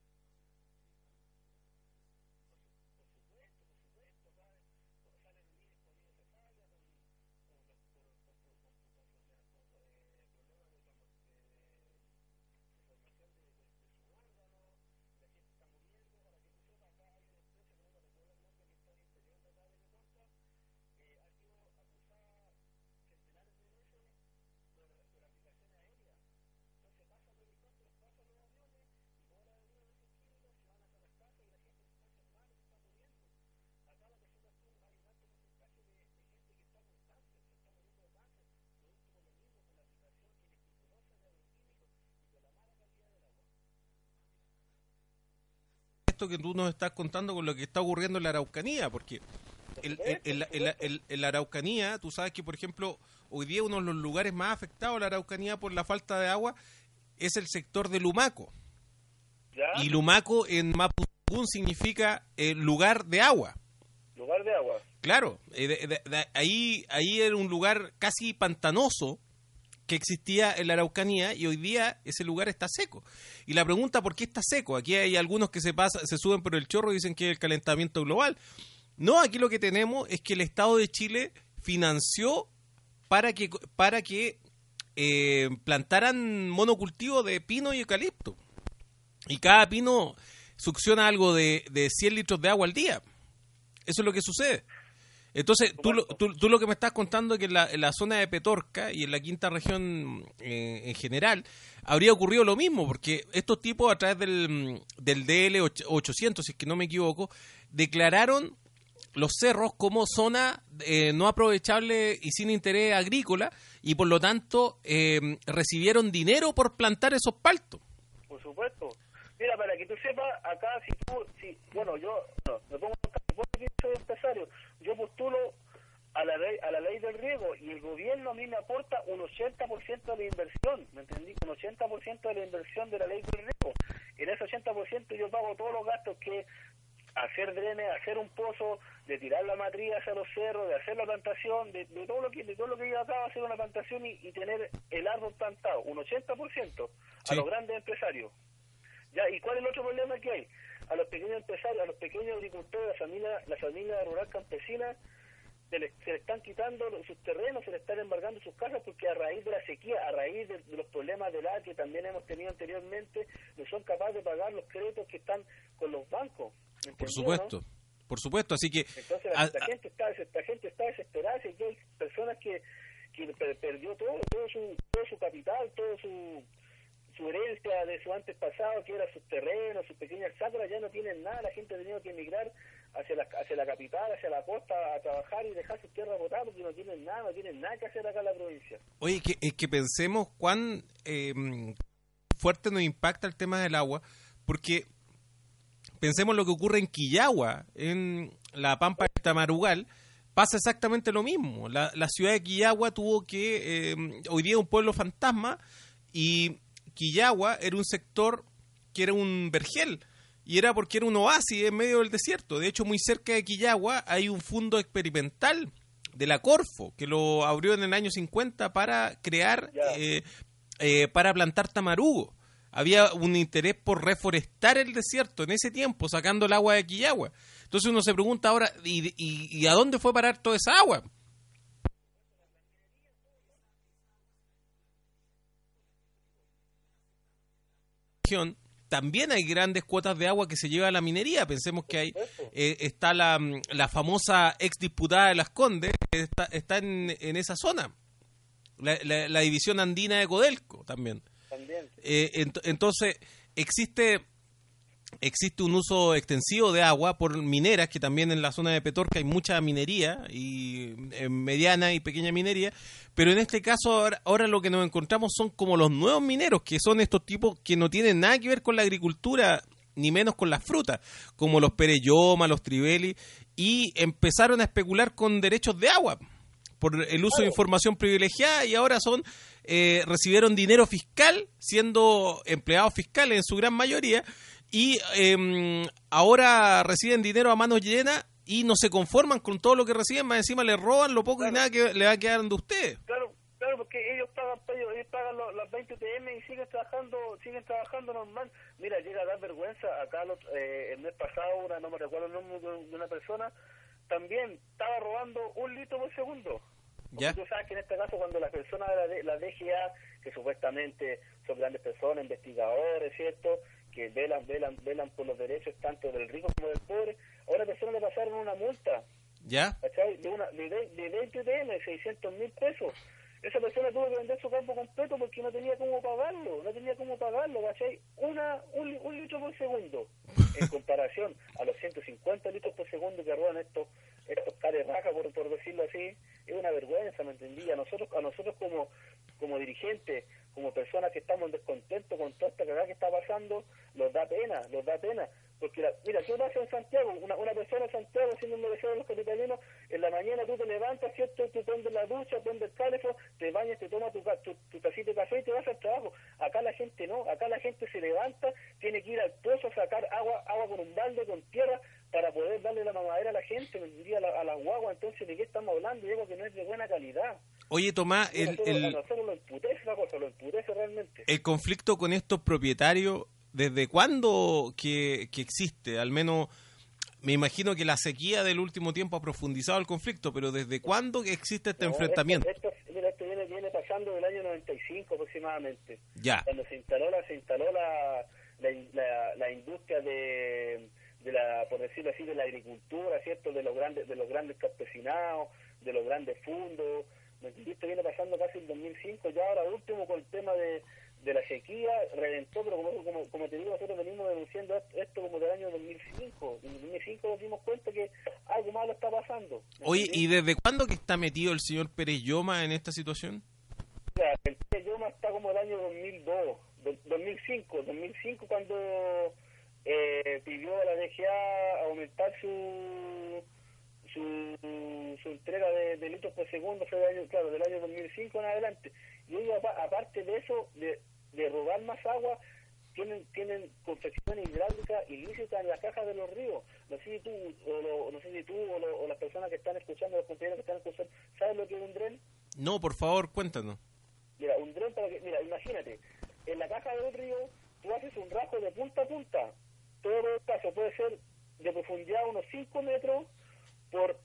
Que tú nos estás contando con lo que está ocurriendo en la Araucanía, porque en el, el, el, el, el, la Araucanía, tú sabes que, por ejemplo, hoy día uno de los lugares más afectados a la Araucanía por la falta de agua es el sector de Lumaco. ¿Ya? Y Lumaco en Mapudungún significa eh, lugar de agua. Lugar de agua. Claro, eh, de, de, de, ahí, ahí era un lugar casi pantanoso que existía en la Araucanía y hoy día ese lugar está seco. Y la pregunta, ¿por qué está seco? Aquí hay algunos que se pasa, se suben por el chorro y dicen que es el calentamiento global. No, aquí lo que tenemos es que el Estado de Chile financió para que para que eh, plantaran monocultivo de pino y eucalipto. Y cada pino succiona algo de, de cien litros de agua al día. Eso es lo que sucede. Entonces, tú, tú, tú lo que me estás contando es que en la, en la zona de Petorca y en la quinta región eh, en general habría ocurrido lo mismo, porque estos tipos a través del, del D L ochocientos, si es que no me equivoco, declararon los cerros como zona eh, no aprovechable y sin interés agrícola y por lo tanto eh, recibieron dinero por plantar esos paltos. Por supuesto. Mira, para que tú sepas, acá si tú, si, bueno, yo no, me pongo que soy empresario, yo postulo a la ley a la ley del riego y el gobierno a mí me aporta un ochenta por ciento de la inversión, ¿me entendí? Un ochenta por ciento de la inversión de la ley del riego. En ese ochenta por ciento yo pago todos los gastos que hacer drenes, hacer un pozo, de tirar la matriz hacia los cerros, de hacer la plantación, de, de todo lo que de todo lo que yo acabo de hacer una plantación y, y tener el árbol plantado, un ochenta por ciento a sí. Los grandes empresarios. Ya, ¿y cuál es el otro problema que hay? A los pequeños empresarios, a los pequeños agricultores, la familia, la familia rural campesina, se le, se le están quitando sus terrenos, se le están embargando sus casas, porque a raíz de la sequía, a raíz de, de los problemas del agua que también hemos tenido anteriormente, no son capaces de pagar los créditos que están con los bancos. Por supuesto, ¿no? Por supuesto, así que... Entonces la, a, la, gente está, la gente está desesperada, y hay personas que, que perdió todo, todo su, todo su capital, todo su... su herencia de su antes pasado, que era sus terrenos, sus pequeñas chacras, ya no tienen nada. La gente ha tenido que emigrar hacia la, hacia la capital, hacia la costa, a trabajar y dejar sus tierras botadas, porque no tienen nada, no tienen nada que hacer acá en la provincia. Oye, que, es que pensemos cuán eh, fuerte nos impacta el tema del agua, porque pensemos lo que ocurre en Quillagua, en la Pampa de Tamarugal. Pasa exactamente lo mismo. La, la ciudad de Quillagua tuvo que, eh, hoy día es un pueblo fantasma, y Quillagua era un sector que era un vergel, y era porque era un oasis en medio del desierto. De hecho, muy cerca de Quillagua hay un fondo experimental de la Corfo, que lo abrió en el año cincuenta para crear, eh, eh, para plantar tamarugo. Había un interés por reforestar el desierto en ese tiempo, sacando el agua de Quillagua. Entonces uno se pregunta ahora, ¿y, y, y a dónde fue a parar toda esa agua? También hay grandes cuotas de agua que se lleva a la minería. Pensemos que hay eh, está la, la famosa ex disputada de Las Condes, que está, está en, en esa zona. La, la, la división andina de Codelco también. también sí. eh, ent, entonces, existe existe un uso extensivo de agua por mineras, que también en la zona de Petorca hay mucha minería, y eh, mediana y pequeña minería, pero en este caso ahora, ahora lo que nos encontramos son como los nuevos mineros, que son estos tipos que no tienen nada que ver con la agricultura, ni menos con las frutas, como los Pereyoma, los Trivelli, y empezaron a especular con derechos de agua por el uso de información privilegiada, y ahora son eh, recibieron dinero fiscal, siendo empleados fiscales en su gran mayoría, y eh, ahora reciben dinero a manos llenas y no se conforman con todo lo que reciben, más encima le roban lo poco claro. y nada que le va a quedar de ustedes. Claro, claro, porque ellos pagan ellos pagan los, las veinte U T M y siguen trabajando siguen trabajando normal. Mira, llega a dar vergüenza. Acá los, eh, el mes pasado, una no me recuerdo el nombre de una persona, también estaba robando un litro por segundo. ¿Ya? Tú sabes que en este caso, cuando las personas de la, de, la D G A, que supuestamente son grandes personas, investigadores, ¿cierto?, que velan, velan, velan por los derechos tanto del rico como del pobre, ahora a personas le pasaron una multa, ¿ya?, ¿cachai?, de, una, de, de veinte U T M, seiscientos mil pesos. Esa persona tuvo que vender su campo completo porque no tenía cómo pagarlo, no tenía cómo pagarlo, ¿cachai? Una, un, un litro por segundo, en comparación a los ciento cincuenta litros por segundo que roban estos estos cares rajas, por, por decirlo así. Es una vergüenza, ¿me entendí? A nosotros, a nosotros como, como dirigentes, como personas que estamos descontentos con toda esta cagada que está pasando, nos da pena, nos da pena. Porque, la, mira, ¿qué pasa en Santiago? Una, una persona en Santiago, siendo un deseo de los capitalinos, en la mañana tú te levantas, ¿cierto? Tú prendes la ducha, prendes el calefón, te bañas, te tomas tu, tu, tu tacita de café y te vas al trabajo. Acá la gente no, acá la gente se levanta, tiene que ir al pozo a sacar agua, agua con un balde, con tierra, para poder darle la mamadera a la gente, me diría a la, a la guagua. Entonces, ¿de qué estamos hablando? Digo que no es de buena calidad. Oye, Tomás, el, nosotros, el, a nosotros lo emputece la cosa, lo emputece realmente. El conflicto con estos propietarios, ¿desde cuándo que, que existe? Al menos, me imagino que la sequía del último tiempo ha profundizado el conflicto, pero ¿desde cuándo que existe este no, enfrentamiento? Esto, esto, mira, esto viene, viene pasando del año noventa y cinco aproximadamente. Ya. Cuando se instaló la, se instaló la, la, la, la industria de... de la, por decirlo así, de la agricultura, ¿cierto?, de los grandes de los grandes campesinados, de los grandes fundos. Esto viene pasando casi en dos mil cinco, ya ahora último con el tema de, de la sequía, reventó, pero como, como, como te digo, nosotros venimos denunciando esto como del año dos mil cinco. En dos mil cinco nos dimos cuenta que algo malo está pasando. Oye, ¿y desde cuándo que está metido el señor Pereyoma en esta situación? O sea, el Pereyoma está como el año dos mil dos, dos mil cinco, dos mil cinco cuando... Eh, pidió a la D G A aumentar su su, su entrega de, de litros por segundo, fue del año, claro, del año dos mil cinco en adelante. Y ellos, aparte de eso, de, de robar más agua, tienen tienen confecciones hidráulicas ilícitas en las cajas de los ríos. No sé si tú, o, lo, no sé si tú o, lo, o las personas que están escuchando, los compañeros que están escuchando, ¿sabes lo que es un dren? No, por favor, cuéntanos. Mira, un dren para que, mira, imagínate, en la caja de un río tú haces un rajo de punta a punta. Todo el caso puede ser de profundidad unos cinco metros por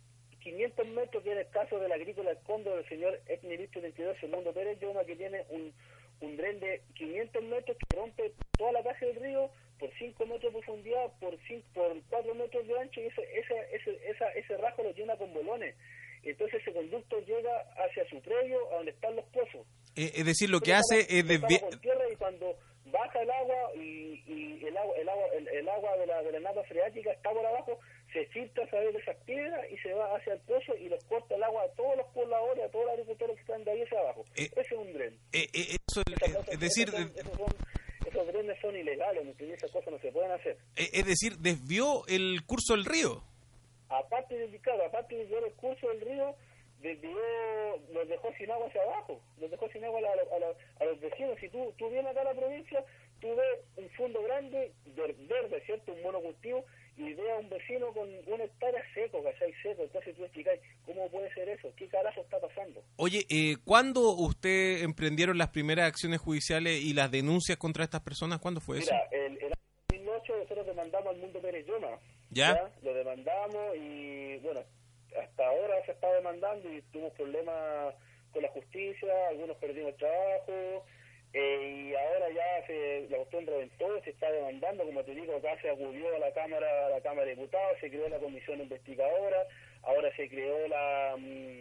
quinientos metros, que es el caso del agrícola El Cóndor del señor ex ministro del Interior, Segundo Pérez Lloma, que tiene un, un dren de quinientos metros que rompe toda la caja del río por cinco metros de profundidad, por cinco, por cuatro metros de ancho, y ese, ese, ese, esa, ese rajo lo llena con bolones. Entonces ese conducto llega hacia su predio, a donde están los pozos. Eh, es decir, lo que hace es desviar... Y cuando baja el agua y, y el agua el agua el, el agua de la de la napa freática está por abajo, se filtra a través de esas piedras y se va hacia el pozo y les corta el agua a todos los pobladores, a todos los agricultores que están de ahí hacia abajo. Eh, Ese es un dren. Eh, eh, eso, eh, cosas, es decir, esos, son, esos, son, esos drenes son ilegales, esas cosas no se pueden hacer. Eh, es decir, desvió el curso del río. Aparte de claro, aparte de desviar el curso del río, desvió, los dejó sin agua hacia abajo, los dejó sin agua a, la, a, la, a los vecinos. Si tú, tú vienes acá a la provincia, tú ves un fondo grande, verde, ¿cierto? Un monocultivo, y ve a un vecino con una hectárea seco, ¿cachai? Seco. Entonces tú explicáis, ¿cómo puede ser eso? ¿Qué carajo está pasando? Oye, eh, ¿cuándo usted emprendieron las primeras acciones judiciales y las denuncias contra estas personas? ¿Cuándo fue Mira, eso? Mira, el, el año dos mil ocho nosotros demandamos al Mundo Pérez Lloma. ¿Ya? ¿Ya? Lo demandamos y, bueno, hasta ahora se está demandando y tuvimos problemas con la justicia, algunos perdimos trabajo, eh, y ahora ya se, la cuestión reventó, se está demandando, como te digo, acá se acudió a la Cámara, a la Cámara de Diputados, se creó la comisión investigadora, ahora se creó la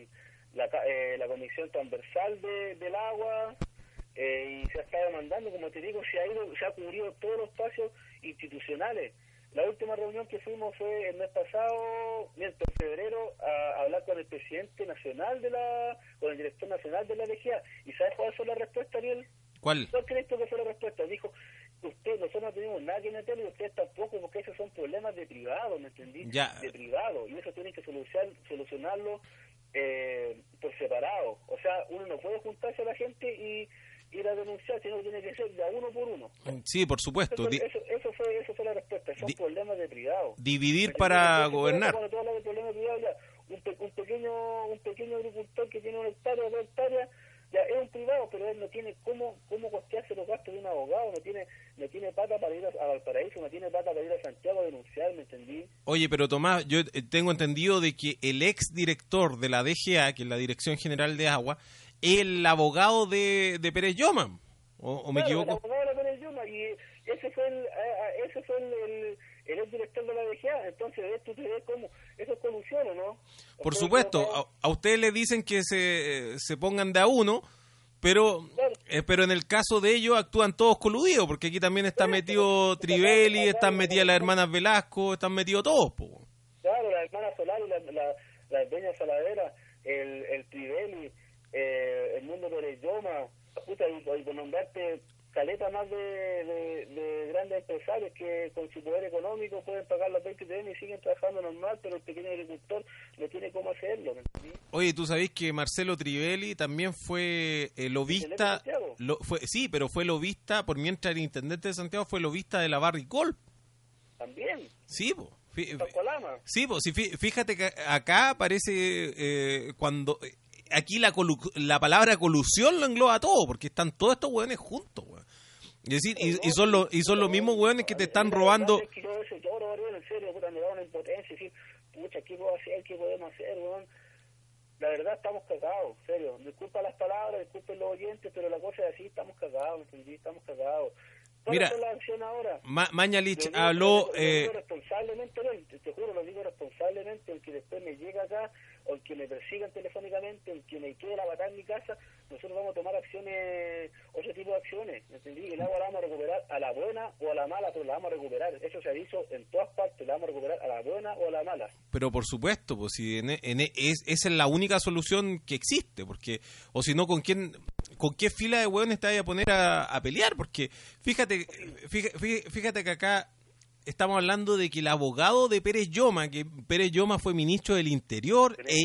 la, eh, la comisión transversal de, del agua, eh, y se está demandando, como te digo, se ha ido, se ha cubrido todos los espacios institucionales. La última reunión que fuimos fue el mes pasado, mientras en febrero, a, a hablar con el presidente nacional de la, con el director nacional de la D G A. ¿Y sabes cuál fue la respuesta, Ariel? ¿Cuál? ¿Cuál crees tú que fue la respuesta? Dijo, usted, nosotros no tenemos nada que meterle y ustedes tampoco, porque esos son problemas de privado, ¿me entendí? Ya. De privado, y eso tienen que solucionar, solucionarlo eh, por separado. O sea, uno no puede juntarse a la gente y ir a denunciar, sino que tiene que ser de a uno por uno. Sí, por supuesto. Eso, eso, eso, fue, eso fue la respuesta, son Di problemas de privado. Dividir para Entonces, gobernar. Cuando tú hablas de problemas de privado, ya, un, pe un, pequeño, un pequeño agricultor que tiene una hectárea o dos hectáreas, ya es un privado, pero él no tiene cómo cómo costearse los gastos de un abogado, no tiene no tiene plata para ir a, a Valparaíso, no tiene plata para ir a Santiago a denunciar, ¿me entendí? Oye, pero Tomás, yo tengo entendido de que el ex director de la D G A, que es la Dirección General de Agua, es el abogado de, de Pérez Lloma, ¿o, o me claro, equivoco? El abogado de Pérez Lloma, y ese fue el, ese fue el, el, el ex director de la D G A, entonces tú te ves como, eso es colusión, ¿o no? Por supuesto, a, a ustedes les dicen que se, se pongan de a uno, pero claro. eh, pero en el caso de ellos actúan todos coludidos, porque aquí también está metido Trivelli, están metidas las hermanas Velasco, están metidos todos, po. Claro, la hermana Solar y la, la, la Peña Saladera, el, el Trivelli, eh, el Mundo Pérez Lloma, puta, y, y por nombrarte caleta más de, de, de grandes empresarios que con su poder económico pueden pagar los veinte T N y siguen trabajando normal, pero el pequeño agricultor no tiene cómo hacerlo. ¿Sí? Oye, tú sabés que Marcelo Trivelli también fue eh, lobista, lo, fue, sí, pero fue lobista, por mientras el intendente de Santiago fue lobista de la Barricol. También. Sí, po. Sí, pues, sí, fíjate que acá aparece eh, cuando... Aquí la, colu la palabra colusión lo engloba todo, porque están todos estos hueones juntos, hueón. Es decir, y, y son los y son los mismos hueones que te están robando... Es que yo eso lloro, en serio, puta, me da una impotencia, decir, pucha, ¿qué puedo hacer? ¿Qué podemos hacer, hueón? La verdad, estamos cagados, en serio. Disculpa las palabras, disculpen los oyentes, pero la cosa es así, estamos cagados, ¿entendí? Estamos cagados. Mira, la acción ahora? Ma Mañalich habló... Lo digo, eh... lo digo responsablemente, te, te juro, lo digo responsablemente, el que después me llega acá, o el que me persigan telefónicamente, el que me quede la batalla en mi casa, nosotros vamos a tomar acciones, otro tipo de acciones, ¿entendí? El agua la vamos a recuperar a la buena o a la mala, pero la vamos a recuperar. Eso se ha dicho en todas partes, la vamos a recuperar a la buena o a la mala. Pero por supuesto, pues si en, en, es, esa es la única solución que existe, porque o si no, ¿con quién... ¿Con qué fila de hueones te vayas a poner a, a pelear? Porque fíjate, fíjate, fíjate que acá estamos hablando de que el abogado de Pérez Lloma, que Pérez Lloma fue ministro del Interior e,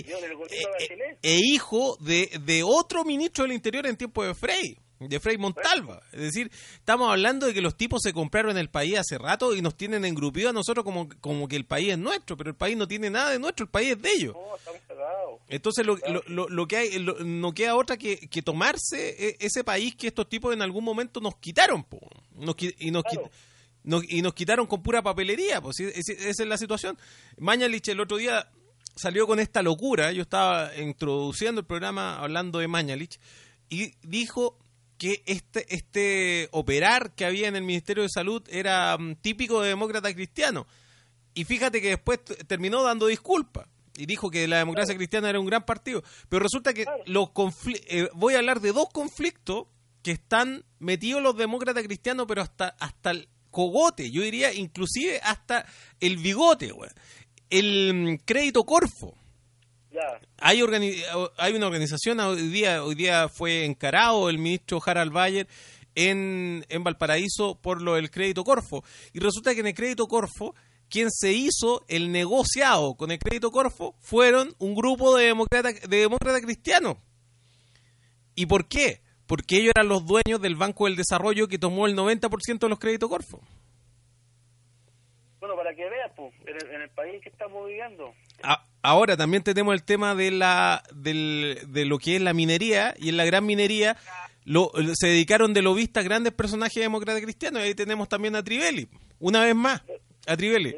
e, e hijo de, de otro ministro del Interior en tiempo de Frei, de Frei Montalva. Es decir, estamos hablando de que los tipos se compraron el país hace rato y nos tienen engrupidos a nosotros como, como que el país es nuestro, pero el país no tiene nada de nuestro, el país es de ellos. No, estamos cagados. Entonces lo, lo, lo, lo que hay lo, no queda otra que, que tomarse ese país que estos tipos en algún momento nos quitaron, po. Nos, y nos claro. quit, nos, y nos quitaron con pura papelería, pues esa es la situación. Mañalich el otro día salió con esta locura. Yo estaba introduciendo el programa hablando de Mañalich y dijo que este, este operar que había en el Ministerio de Salud era um, típico de demócrata cristiano. Y fíjate que después t- terminó dando disculpas y dijo que la democracia cristiana era un gran partido. Pero resulta que los confl- eh, voy a hablar de dos conflictos que están metidos los demócratas cristianos, pero hasta, hasta el cogote, yo diría inclusive hasta el bigote, güey. El um, crédito Corfo. Ya. Hay, organi- hay una organización, hoy día hoy día fue encarado el ministro Harald Bayer en, en Valparaíso por lo del crédito Corfo. Y resulta que en el crédito Corfo, quien se hizo el negociado con el crédito Corfo fueron un grupo de demócratas de demócrata cristianos. ¿Y por qué? Porque ellos eran los dueños del Banco del Desarrollo que tomó el noventa por ciento de los créditos Corfo. Bueno, para que veas, pues, en el, en el país que estamos viviendo. A, ahora también tenemos el tema de la del, de lo que es la minería, y en la gran minería lo, se dedicaron de lobistas grandes personajes demócratas cristianos, y ahí tenemos también a Trivelli, una vez más, a Trivelli.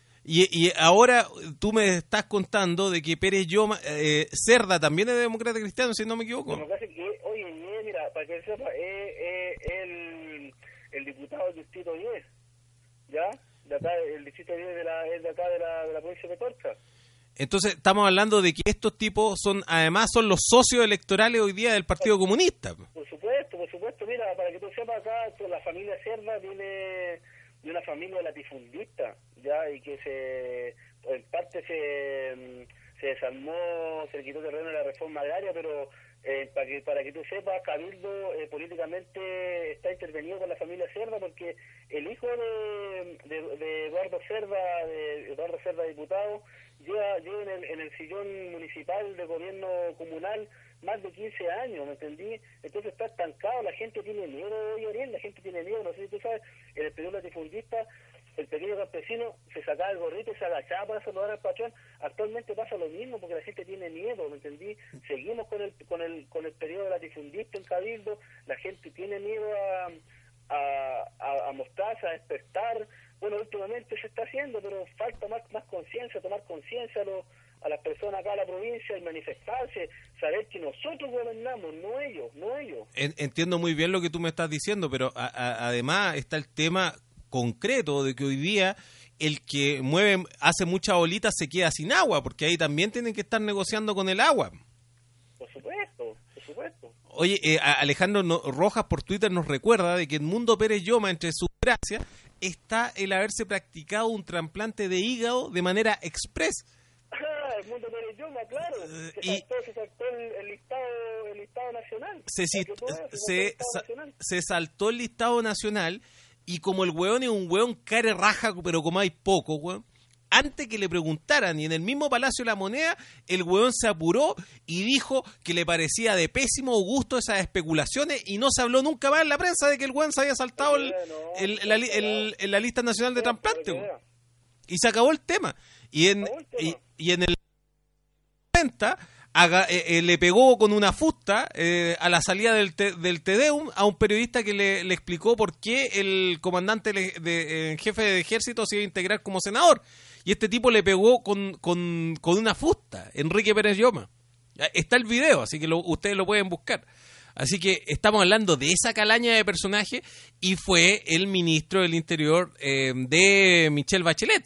Y, y ahora tú me estás contando de que Pérez Lloma, eh, Cerda también es demócrata cristiano, si no me equivoco. Bueno, casi que, oye, eh, mira, para que sepa, es eh, eh, el, el diputado del distrito diez, ¿ya? De acá, el distrito diez de la, es de acá de la, de la provincia de Petorca. Entonces estamos hablando de que estos tipos son, además, son los socios electorales hoy día del Partido Comunista. Por supuesto, por supuesto. Mira, para que tú sepas, acá pues, la familia Cerda viene de una familia latifundista, ya, y que se, en parte se, se desarmó, se le quitó terreno a la reforma agraria, pero eh, para que para que tú sepas, Cabildo eh, políticamente está intervenido con la familia Cerda, porque el hijo de, de, de Eduardo Cerda, de Eduardo Cerda diputado, lleva, lleva en, el, en el sillón municipal de gobierno comunal más de quince años, ¿me entendí? Entonces está estancado, la gente tiene miedo de Ariel, la gente tiene miedo, no sé si tú sabes, en el periodo latifundista, el pequeño campesino se sacaba el gorrito y se agachaba para saludar al patrón. Actualmente pasa lo mismo porque la gente tiene miedo, ¿me entendí? Seguimos con el con el con el periodo latifundista en Cabildo, la gente tiene miedo a, a, a, a mostrarse, a despertar. Bueno, últimamente se está haciendo, pero falta más más conciencia, tomar conciencia a los a las personas acá en la provincia y manifestarse, saber que nosotros gobernamos, no ellos, no ellos. Entiendo muy bien lo que tú me estás diciendo, pero a, a, además está el tema concreto de que hoy día el que mueve, hace mucha bolita se queda sin agua, porque ahí también tienen que estar negociando con el agua. Por supuesto, por supuesto. Oye, eh, Alejandro no, Rojas por Twitter nos recuerda de que Edmundo Pérez Lloma, entre sus gracias, está el haberse practicado un trasplante de hígado de manera express. Ah, Edmundo Pérez Lloma, claro. Se y saltó, se saltó el, el listado el listado nacional. Se, si, se, se, sa, se saltó el listado nacional, y como el weón es un weón care raja, pero como hay poco, weón, antes que le preguntaran, y en el mismo Palacio de la Moneda, el weón se apuró y dijo que le parecía de pésimo gusto esas especulaciones, y no se habló nunca más en la prensa de que el weón se había saltado el, el, el, el, el, el, la lista nacional de trasplantes, weón. Y se acabó el tema. Y en, y, y en el noventa haga, eh, eh, le pegó con una fusta eh, a la salida del, te, del Tedeum a un periodista que le, le explicó por qué el comandante de, de, eh, jefe de ejército se iba a integrar como senador. Y este tipo le pegó con, con, con una fusta, Enrique Pérez Lloma. Está el video, así que lo, ustedes lo pueden buscar. Así que estamos hablando de esa calaña de personaje, y fue el ministro del Interior eh, de Michelle Bachelet.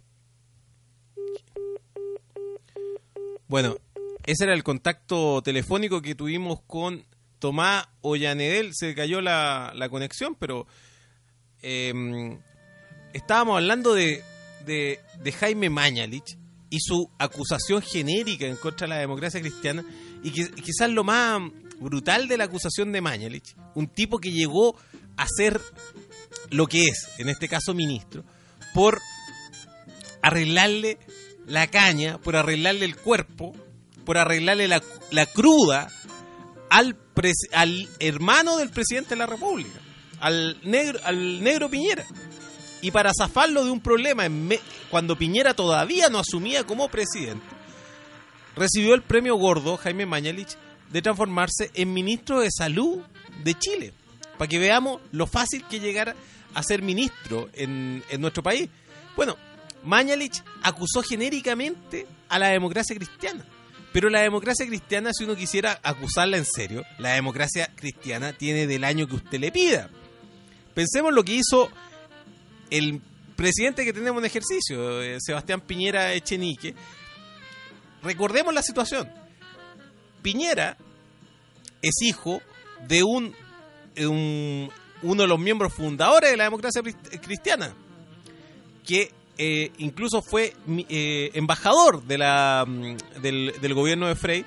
Bueno, ese era el contacto telefónico que tuvimos con Tomás Ollanedel. Se cayó la, la conexión, pero eh, estábamos hablando de, de, de Jaime Mañalich y su acusación genérica en contra de la democracia cristiana, y que, quizás lo más brutal de la acusación de Mañalich, un tipo que llegó a ser lo que es, en este caso ministro, por arreglarle la caña, por arreglarle el cuerpo, por arreglarle la, la cruda al, pres, al hermano del presidente de la República, al negro, al negro Piñera, y para zafarlo de un problema en me, cuando Piñera todavía no asumía como presidente, recibió el premio gordo Jaime Mañalich de transformarse en ministro de Salud de Chile, para que veamos lo fácil que llegar a ser ministro en, en nuestro país. Bueno, Mañalich acusó genéricamente a la democracia cristiana. Pero la democracia cristiana, si uno quisiera acusarla en serio, la democracia cristiana tiene del año que usted le pida. Pensemos lo que hizo el presidente que tenemos en ejercicio, eh, Sebastián Piñera Echenique. Recordemos la situación. Piñera es hijo de un, un uno de los miembros fundadores de la democracia cristiana, que eh, incluso fue eh, embajador de la del, del gobierno de Frei,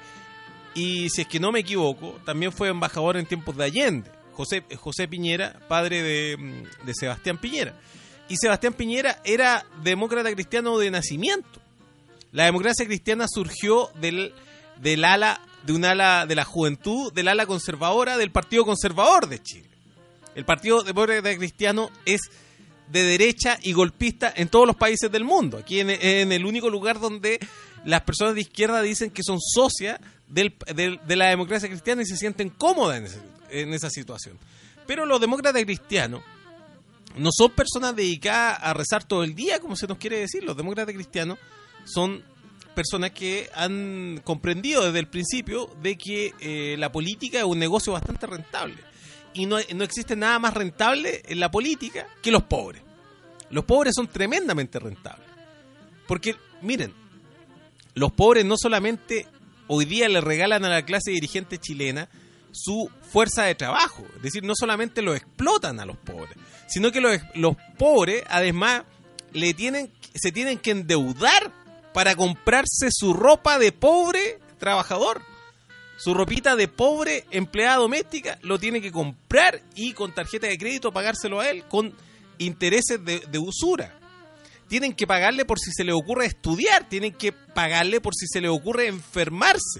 y si es que no me equivoco, también fue embajador en tiempos de Allende, José, José Piñera, padre de, de Sebastián Piñera. Y Sebastián Piñera era demócrata cristiano de nacimiento. La democracia cristiana surgió del, del ala, de un ala de la juventud, del ala conservadora del Partido Conservador de Chile. El Partido Demócrata Cristiano es de derecha y golpista en todos los países del mundo. Aquí en, en el único lugar donde las personas de izquierda dicen que son socias del, del, de la democracia cristiana y se sienten cómodas en, ese, en esa situación. Pero los demócratas cristianos no son personas dedicadas a rezar todo el día, como se nos quiere decir. Los demócratas cristianos son personas que han comprendido desde el principio de que eh, la política es un negocio bastante rentable. Y no, no existe nada más rentable en la política que los pobres. Los pobres son tremendamente rentables. Porque, miren, los pobres no solamente hoy día le regalan a la clase dirigente chilena su fuerza de trabajo. Es decir, no solamente los explotan a los pobres, sino que los, los pobres, además, le tienen, se tienen que endeudar para comprarse su ropa de pobre trabajador. Su ropita de pobre empleada doméstica lo tiene que comprar y con tarjeta de crédito pagárselo a él con intereses de, de usura. Tienen que pagarle por si se le ocurre estudiar, tienen que pagarle por si se le ocurre enfermarse.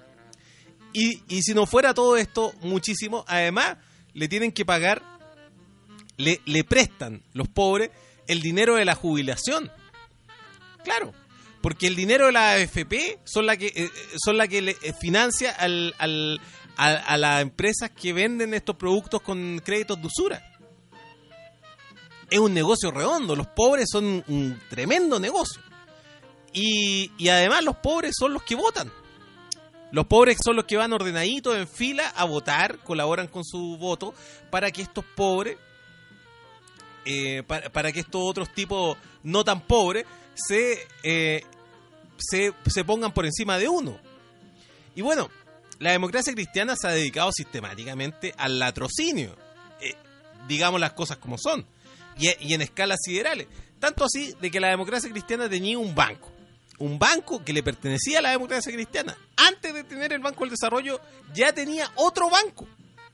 Y, y si no fuera todo esto muchísimo, además le tienen que pagar, le, le prestan los pobres el dinero de la jubilación. Claro. Porque el dinero de la A F P son la que eh, son la que le financia al, al, a, a las empresas que venden estos productos con créditos de usura. Es un negocio redondo. Los pobres son un, un tremendo negocio. Y, y además los pobres son los que votan. Los pobres son los que van ordenaditos en fila a votar, colaboran con su voto para que estos pobres, eh, para, para que estos otros tipos no tan pobres se... Eh, Se, se pongan por encima de uno. Y bueno, la democracia cristiana se ha dedicado sistemáticamente al latrocinio, eh, digamos las cosas como son, y, y en escalas siderales, tanto así de que la democracia cristiana tenía un banco un banco que le pertenecía a la democracia cristiana. Antes de tener el Banco del Desarrollo ya tenía otro banco,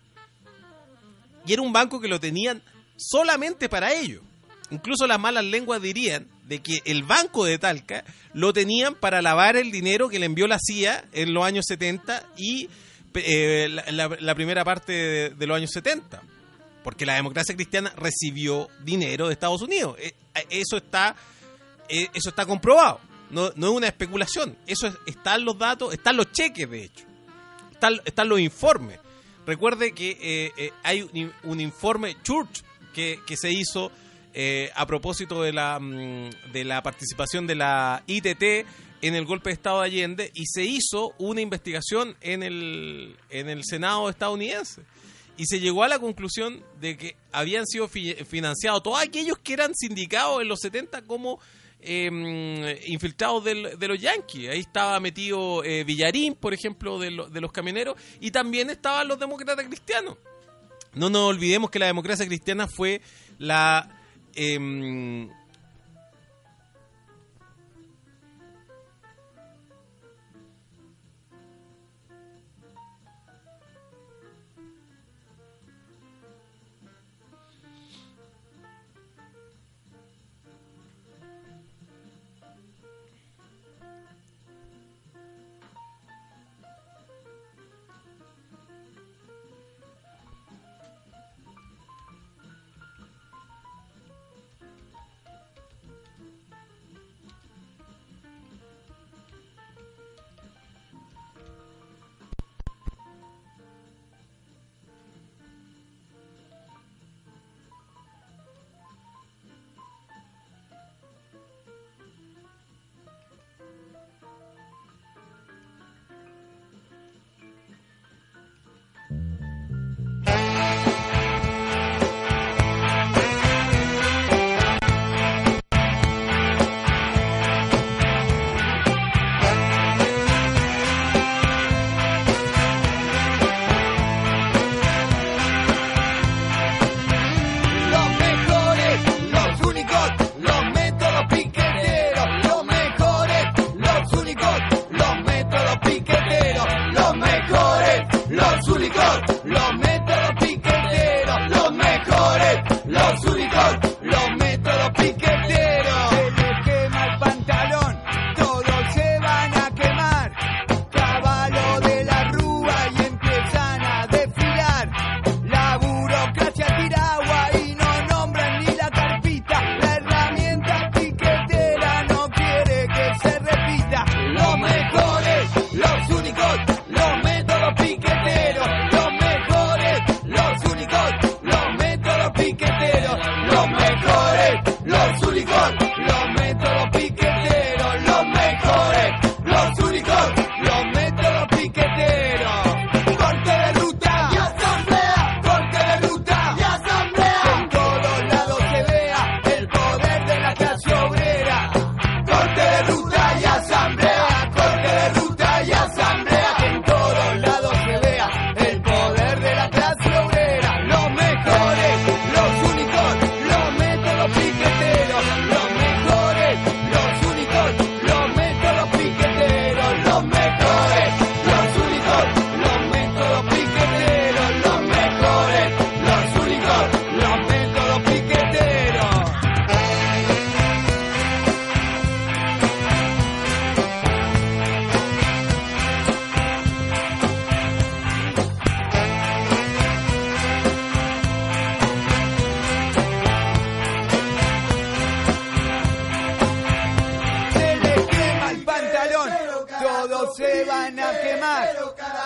y era un banco que lo tenían solamente para ellos. Incluso las malas lenguas dirían de que el Banco de Talca lo tenían para lavar el dinero que le envió la C I A en los años setenta y eh, la, la, la primera parte de, de los años setenta. Porque la democracia cristiana recibió dinero de Estados Unidos. Eh, eso está eh, eso está comprobado. No, no es una especulación. Eso es, están los datos, están los cheques, de hecho. Están, están los informes. Recuerde que eh, eh, hay un, un informe Church que, que se hizo Eh, a propósito de la de la participación de la I T T en el golpe de Estado de Allende, y se hizo una investigación en el en el Senado estadounidense y se llegó a la conclusión de que habían sido fi financiados todos aquellos que eran sindicados en los setenta como eh, infiltrados del, de los yanquis. Ahí estaba metido eh, Villarín, por ejemplo, de, lo, de los camioneros, y también estaban los demócratas cristianos. No nos olvidemos que la democracia cristiana fue la Eh,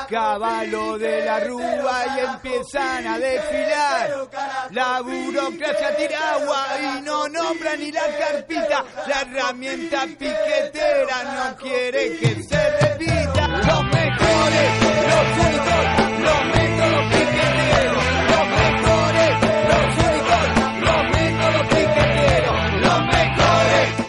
caballo de la rúa y empiezan a desfilar. La burocracia tira agua y no nombra ni la carpita. La herramienta piquetera no quiere que se repita. Los mejores, los únicos, los métodos piqueteros. Los mejores, los únicos, los métodos piqueteros. Los mejores.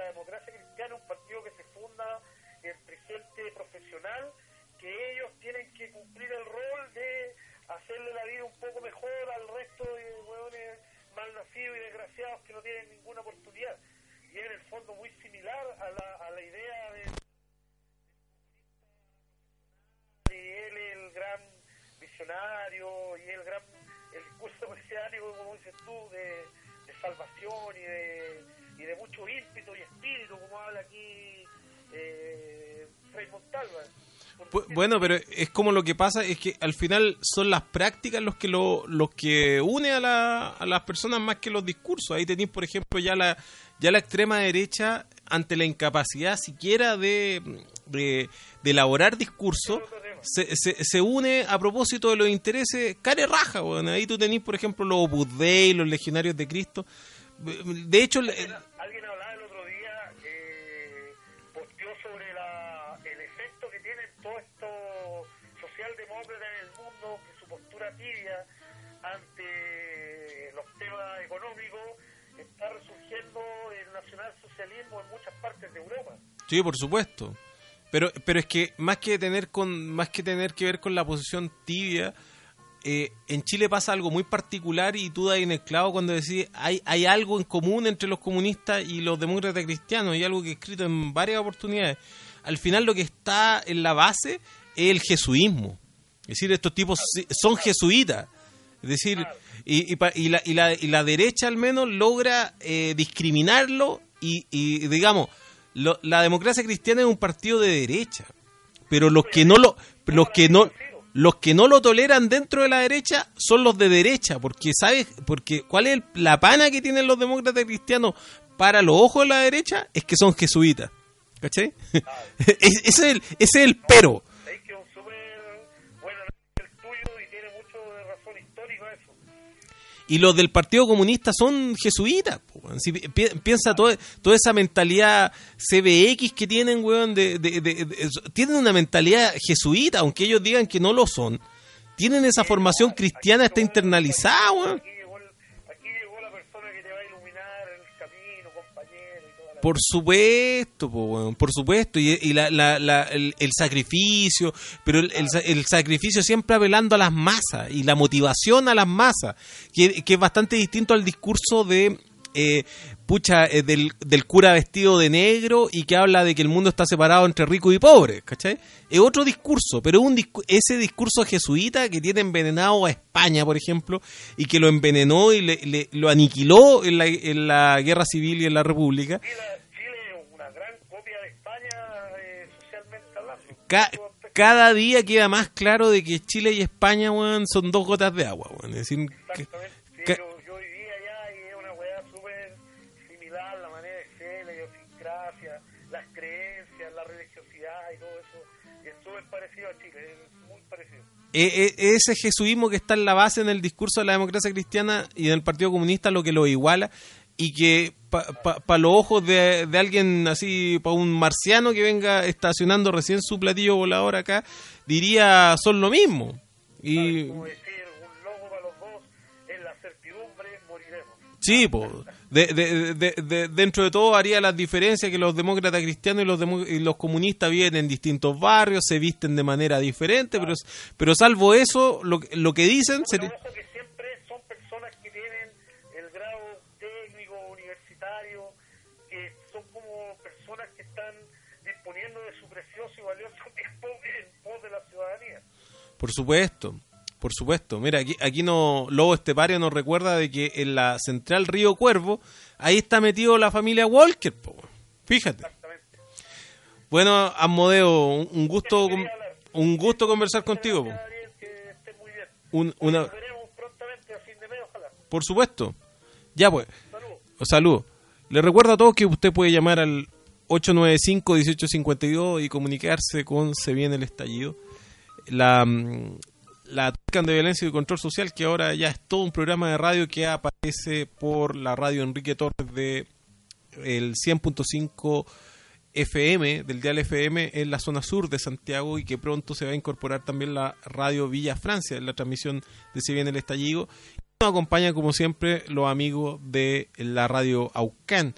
la Democracia Cristiana es un partido que se funda entre gente profesional, que ellos tienen que cumplir el rol de hacerle la vida un poco mejor al resto de hueones mal nacidos y desgraciados que no tienen ninguna oportunidad. Y es en el fondo muy similar a la, a la idea de... Y él es el gran visionario y el gran el discurso mesiánico, como dices tú, de, de salvación y de, y de mucho ímpetu y espíritu, como habla aquí eh, Frei Montalva. Bueno, pero es como lo que pasa es que al final son las prácticas los que lo, los que une a, la, a las personas más que los discursos. Ahí tenéis, por ejemplo, ya la ya la extrema derecha, ante la incapacidad siquiera de, de, de elaborar discursos, se, se, se une a propósito de los intereses care raja. Bueno, ahí tú tenés, por ejemplo, los Opus Dei, los Legionarios de Cristo. De hecho, alguien, alguien hablaba el otro día, eh, posteó sobre la, el efecto que tienen todos estos socialdemócratas en el mundo, que su postura tibia ante los temas económicos está resurgiendo el nacionalsocialismo en muchas partes de Europa. Sí, por supuesto. Pero pero es que más que tener con más que tener que ver con la posición tibia, eh, en Chile pasa algo muy particular y tú das en el clavo cuando decís hay hay algo en común entre los comunistas y los demócratas cristianos, y algo que he escrito en varias oportunidades. Al final lo que está en la base es el jesuismo. Es decir, estos tipos son jesuitas. Es decir, y, y, y, la, y, la, y la derecha al menos logra eh, discriminarlo y, y digamos, lo, la Democracia Cristiana es un partido de derecha, pero los que no lo los que no los que no lo toleran dentro de la derecha son los de derecha, porque sabes, porque cuál es el, la pana que tienen los demócratas cristianos para los ojos de la derecha es que son jesuitas, ¿cachai? ese es el ese es el pero. Y los del Partido Comunista son jesuitas. Si pi piensa todo, toda esa mentalidad C B X que tienen, weón, de, de, de, de, de, tienen una mentalidad jesuita, aunque ellos digan que no lo son. Tienen esa formación cristiana, está internalizada, weón. Por supuesto, po, bueno, por supuesto, y, y la, la, la, el, el sacrificio, pero el, el, el sacrificio siempre apelando a las masas y la motivación a las masas, que, que es bastante distinto al discurso de eh, pucha eh, del, del cura vestido de negro y que habla de que el mundo está separado entre ricos y pobres, ¿cachai? Es otro discurso, pero un discu ese discurso jesuita que tiene envenenado a España, por ejemplo, y que lo envenenó y le, le, lo aniquiló en la, en la guerra civil y en la república. Ca cada día queda más claro de que Chile y España, weón, son dos gotas de agua, weón. Es decir, que, sí, yo, yo viví allá y es una weá súper similar, la manera de ser, la idiosincrasia, las creencias, la religiosidad y todo eso, y es súper parecido a Chile, es muy parecido. E e ese jesuismo que está en la base en el discurso de la democracia cristiana y del Partido Comunista, lo que lo iguala, y que para pa, pa los ojos de, de alguien así, para un marciano que venga estacionando recién su platillo volador acá, diría son lo mismo. Y como decir, un logo para los dos, en la certidumbre moriremos. Sí, pues, de, de, de, de, dentro de todo haría las diferencias que los demócratas cristianos y los, demo, y los comunistas viven en distintos barrios, se visten de manera diferente, pero, pero salvo eso, lo, lo que dicen... Bueno, se... ojo que siempre son personas que tienen el grado técnico, universitario, que son como personas que están disponiendo de su precioso y valioso tiempo en pos de la ciudadanía. Por supuesto. Por supuesto, mira, aquí, aquí no, Lobo Estepario nos recuerda de que en la central Río Cuervo, ahí está metido la familia Walker, po. Fíjate. Bueno, Asmodeo, un gusto un gusto conversar contigo, po. Un, una... Por supuesto. Ya pues. Salud. Le recuerdo a todos que usted puede llamar al ocho nueve cinco, uno ocho cinco dos y comunicarse con Se Viene el Estallido. La... La Tuitcan de Violencia y Control Social, que ahora ya es todo un programa de radio que aparece por la radio Enrique Torres de el cien punto cinco F M, del dial F M en la zona sur de Santiago, y que pronto se va a incorporar también la radio Villa Francia en la transmisión de Se Viene el Estallido. Nos acompañan como siempre los amigos de la radio Aucán,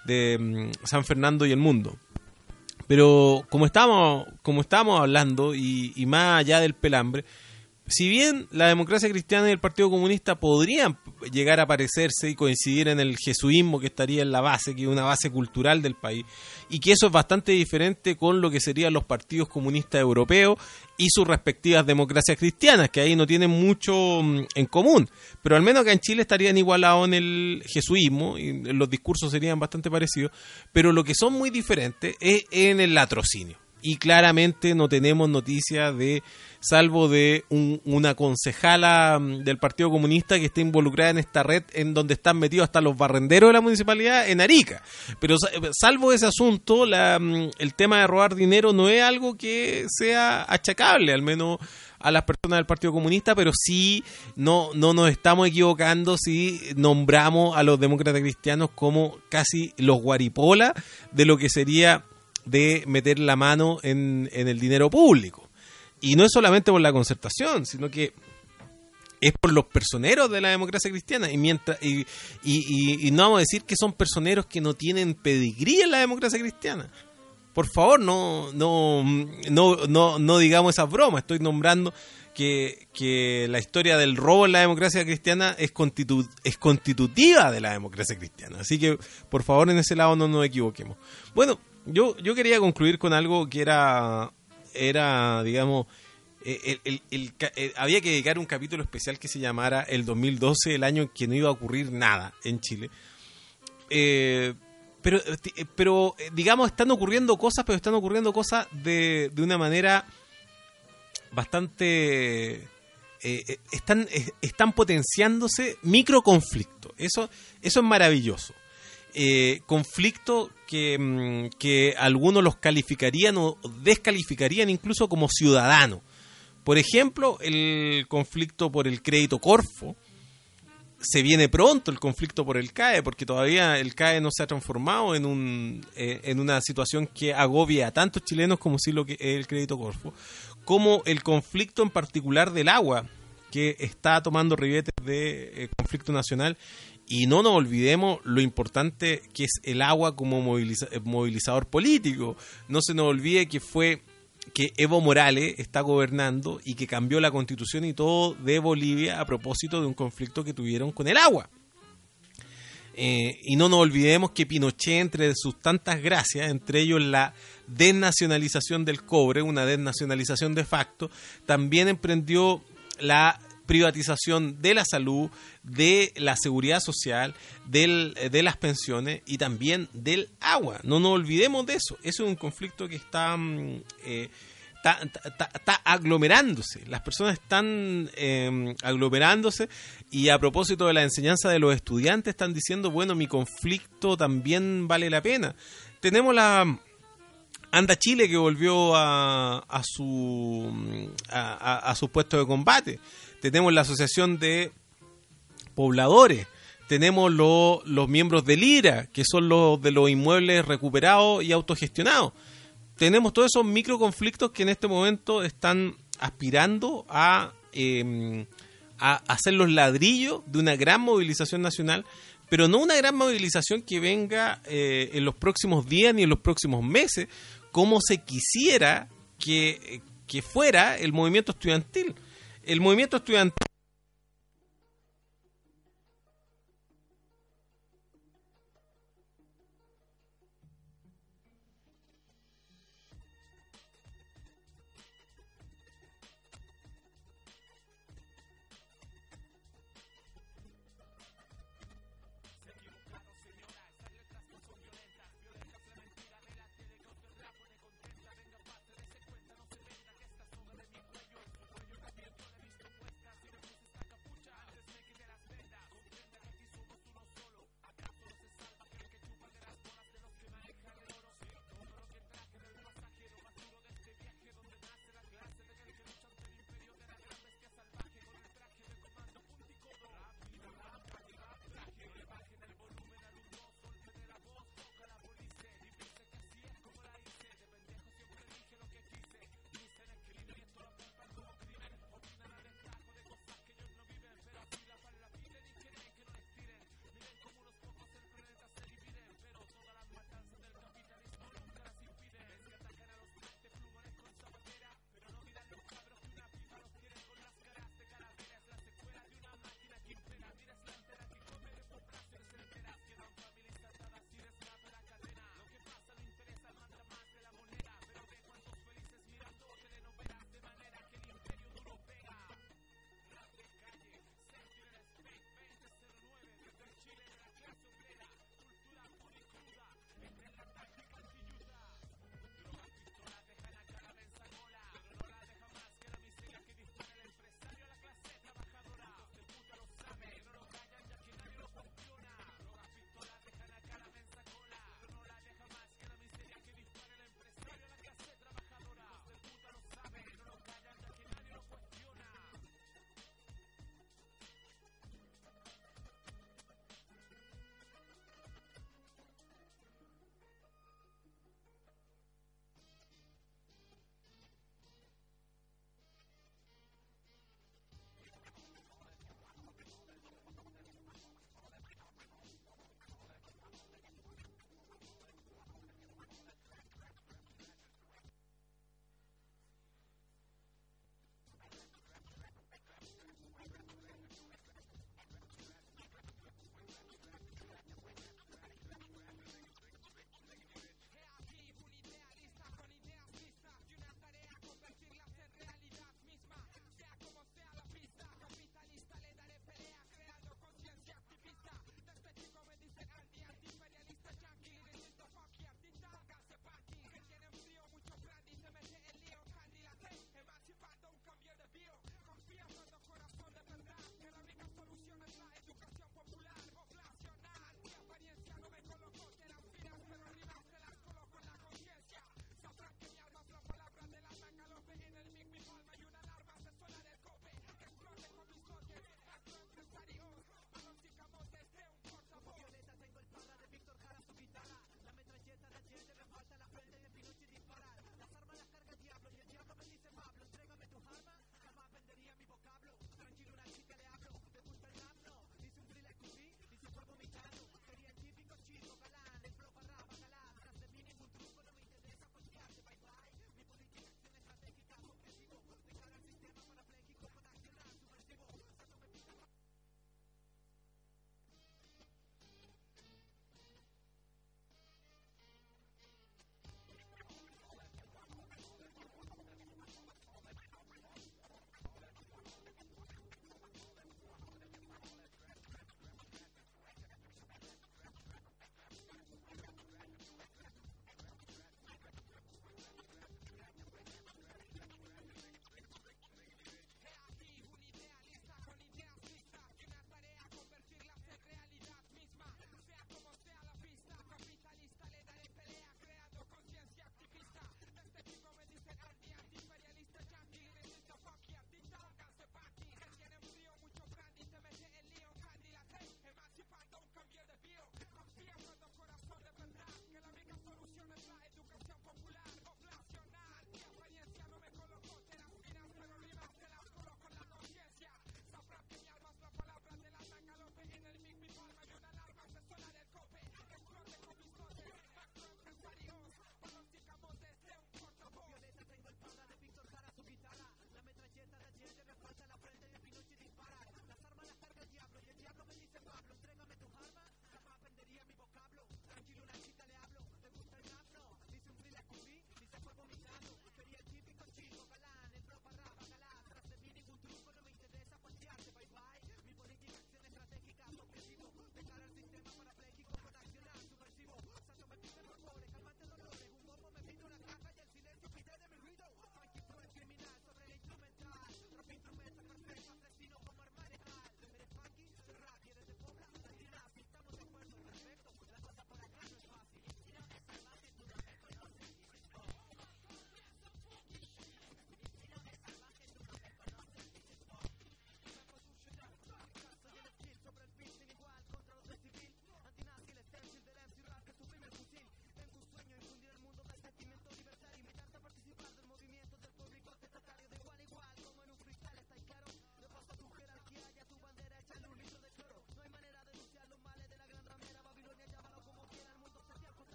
de um, San Fernando y el mundo. Pero como estábamos, como estábamos hablando, y, y más allá del pelambre, si bien la Democracia Cristiana y el Partido Comunista podrían llegar a parecerse y coincidir en el jesuísmo, que estaría en la base, que es una base cultural del país, y que eso es bastante diferente con lo que serían los partidos comunistas europeos y sus respectivas democracias cristianas, que ahí no tienen mucho en común, pero al menos acá en Chile estarían igualados en el jesuísmo, y los discursos serían bastante parecidos, pero lo que son muy diferentes es en el latrocinio. Y claramente no tenemos noticias de, salvo de un, una concejala del Partido Comunista que está involucrada en esta red en donde están metidos hasta los barrenderos de la municipalidad en Arica. Pero salvo ese asunto, la, el tema de robar dinero no es algo que sea achacable, al menos a las personas del Partido Comunista, pero sí no, no nos estamos equivocando si nombramos a los demócratas cristianos como casi los guaripolas de lo que sería de meter la mano en, en el dinero público. Y no es solamente por la concertación, sino que es por los personeros de la democracia cristiana. Y mientras y, y, y, y no vamos a decir que son personeros que no tienen pedigrí en la democracia cristiana. Por favor, no no no no, no digamos esas bromas. Estoy nombrando que, que la historia del robo en la democracia cristiana es, constitu, es constitutiva de la democracia cristiana. Así que, por favor, en ese lado no nos equivoquemos. Bueno, Yo, yo quería concluir con algo que era, era digamos, el, el, el, el, había que dedicar un capítulo especial que se llamara el dos mil doce, el año en que no iba a ocurrir nada en Chile. Eh, pero, pero, digamos, están ocurriendo cosas, pero están ocurriendo cosas de, de una manera bastante... Eh, están, están potenciándose microconflictos. Eso, eso es maravilloso. Eh, conflictos que, que algunos los calificarían o descalificarían incluso como ciudadanos. Por ejemplo, el conflicto por el crédito Corfo. Se viene pronto el conflicto por el C A E, porque todavía el C A E no se ha transformado en un eh, en una situación que agobie a tantos chilenos como sí lo que es el crédito Corfo, como el conflicto en particular del agua, que está tomando ribetes de eh, conflicto nacional. Y no nos olvidemos lo importante que es el agua como moviliza- movilizador político. No se nos olvide que fue que Evo Morales está gobernando y que cambió la constitución y todo de Bolivia a propósito de un conflicto que tuvieron con el agua. Eh, y no nos olvidemos que Pinochet, entre sus tantas gracias, entre ellos la desnacionalización del cobre, una desnacionalización de facto, también emprendió la privatización de la salud, de la seguridad social, del, de las pensiones y también del agua. No nos olvidemos de eso. Eso es un conflicto que está, eh, está, está, está aglomerándose. Las personas están eh, aglomerándose y a propósito de la enseñanza de los estudiantes están diciendo, bueno, mi conflicto también vale la pena. Tenemos la... Anda Chile, que volvió a, a su a, a, a su puesto de combate. Tenemos la Asociación de Pobladores. Tenemos lo, los miembros del I R A, que son los de los inmuebles recuperados y autogestionados. Tenemos todos esos microconflictos que en este momento están aspirando a, eh, a hacer los ladrillos de una gran movilización nacional, pero no una gran movilización que venga eh, en los próximos días ni en los próximos meses, como se quisiera que, que fuera el movimiento estudiantil. El movimiento estudiantil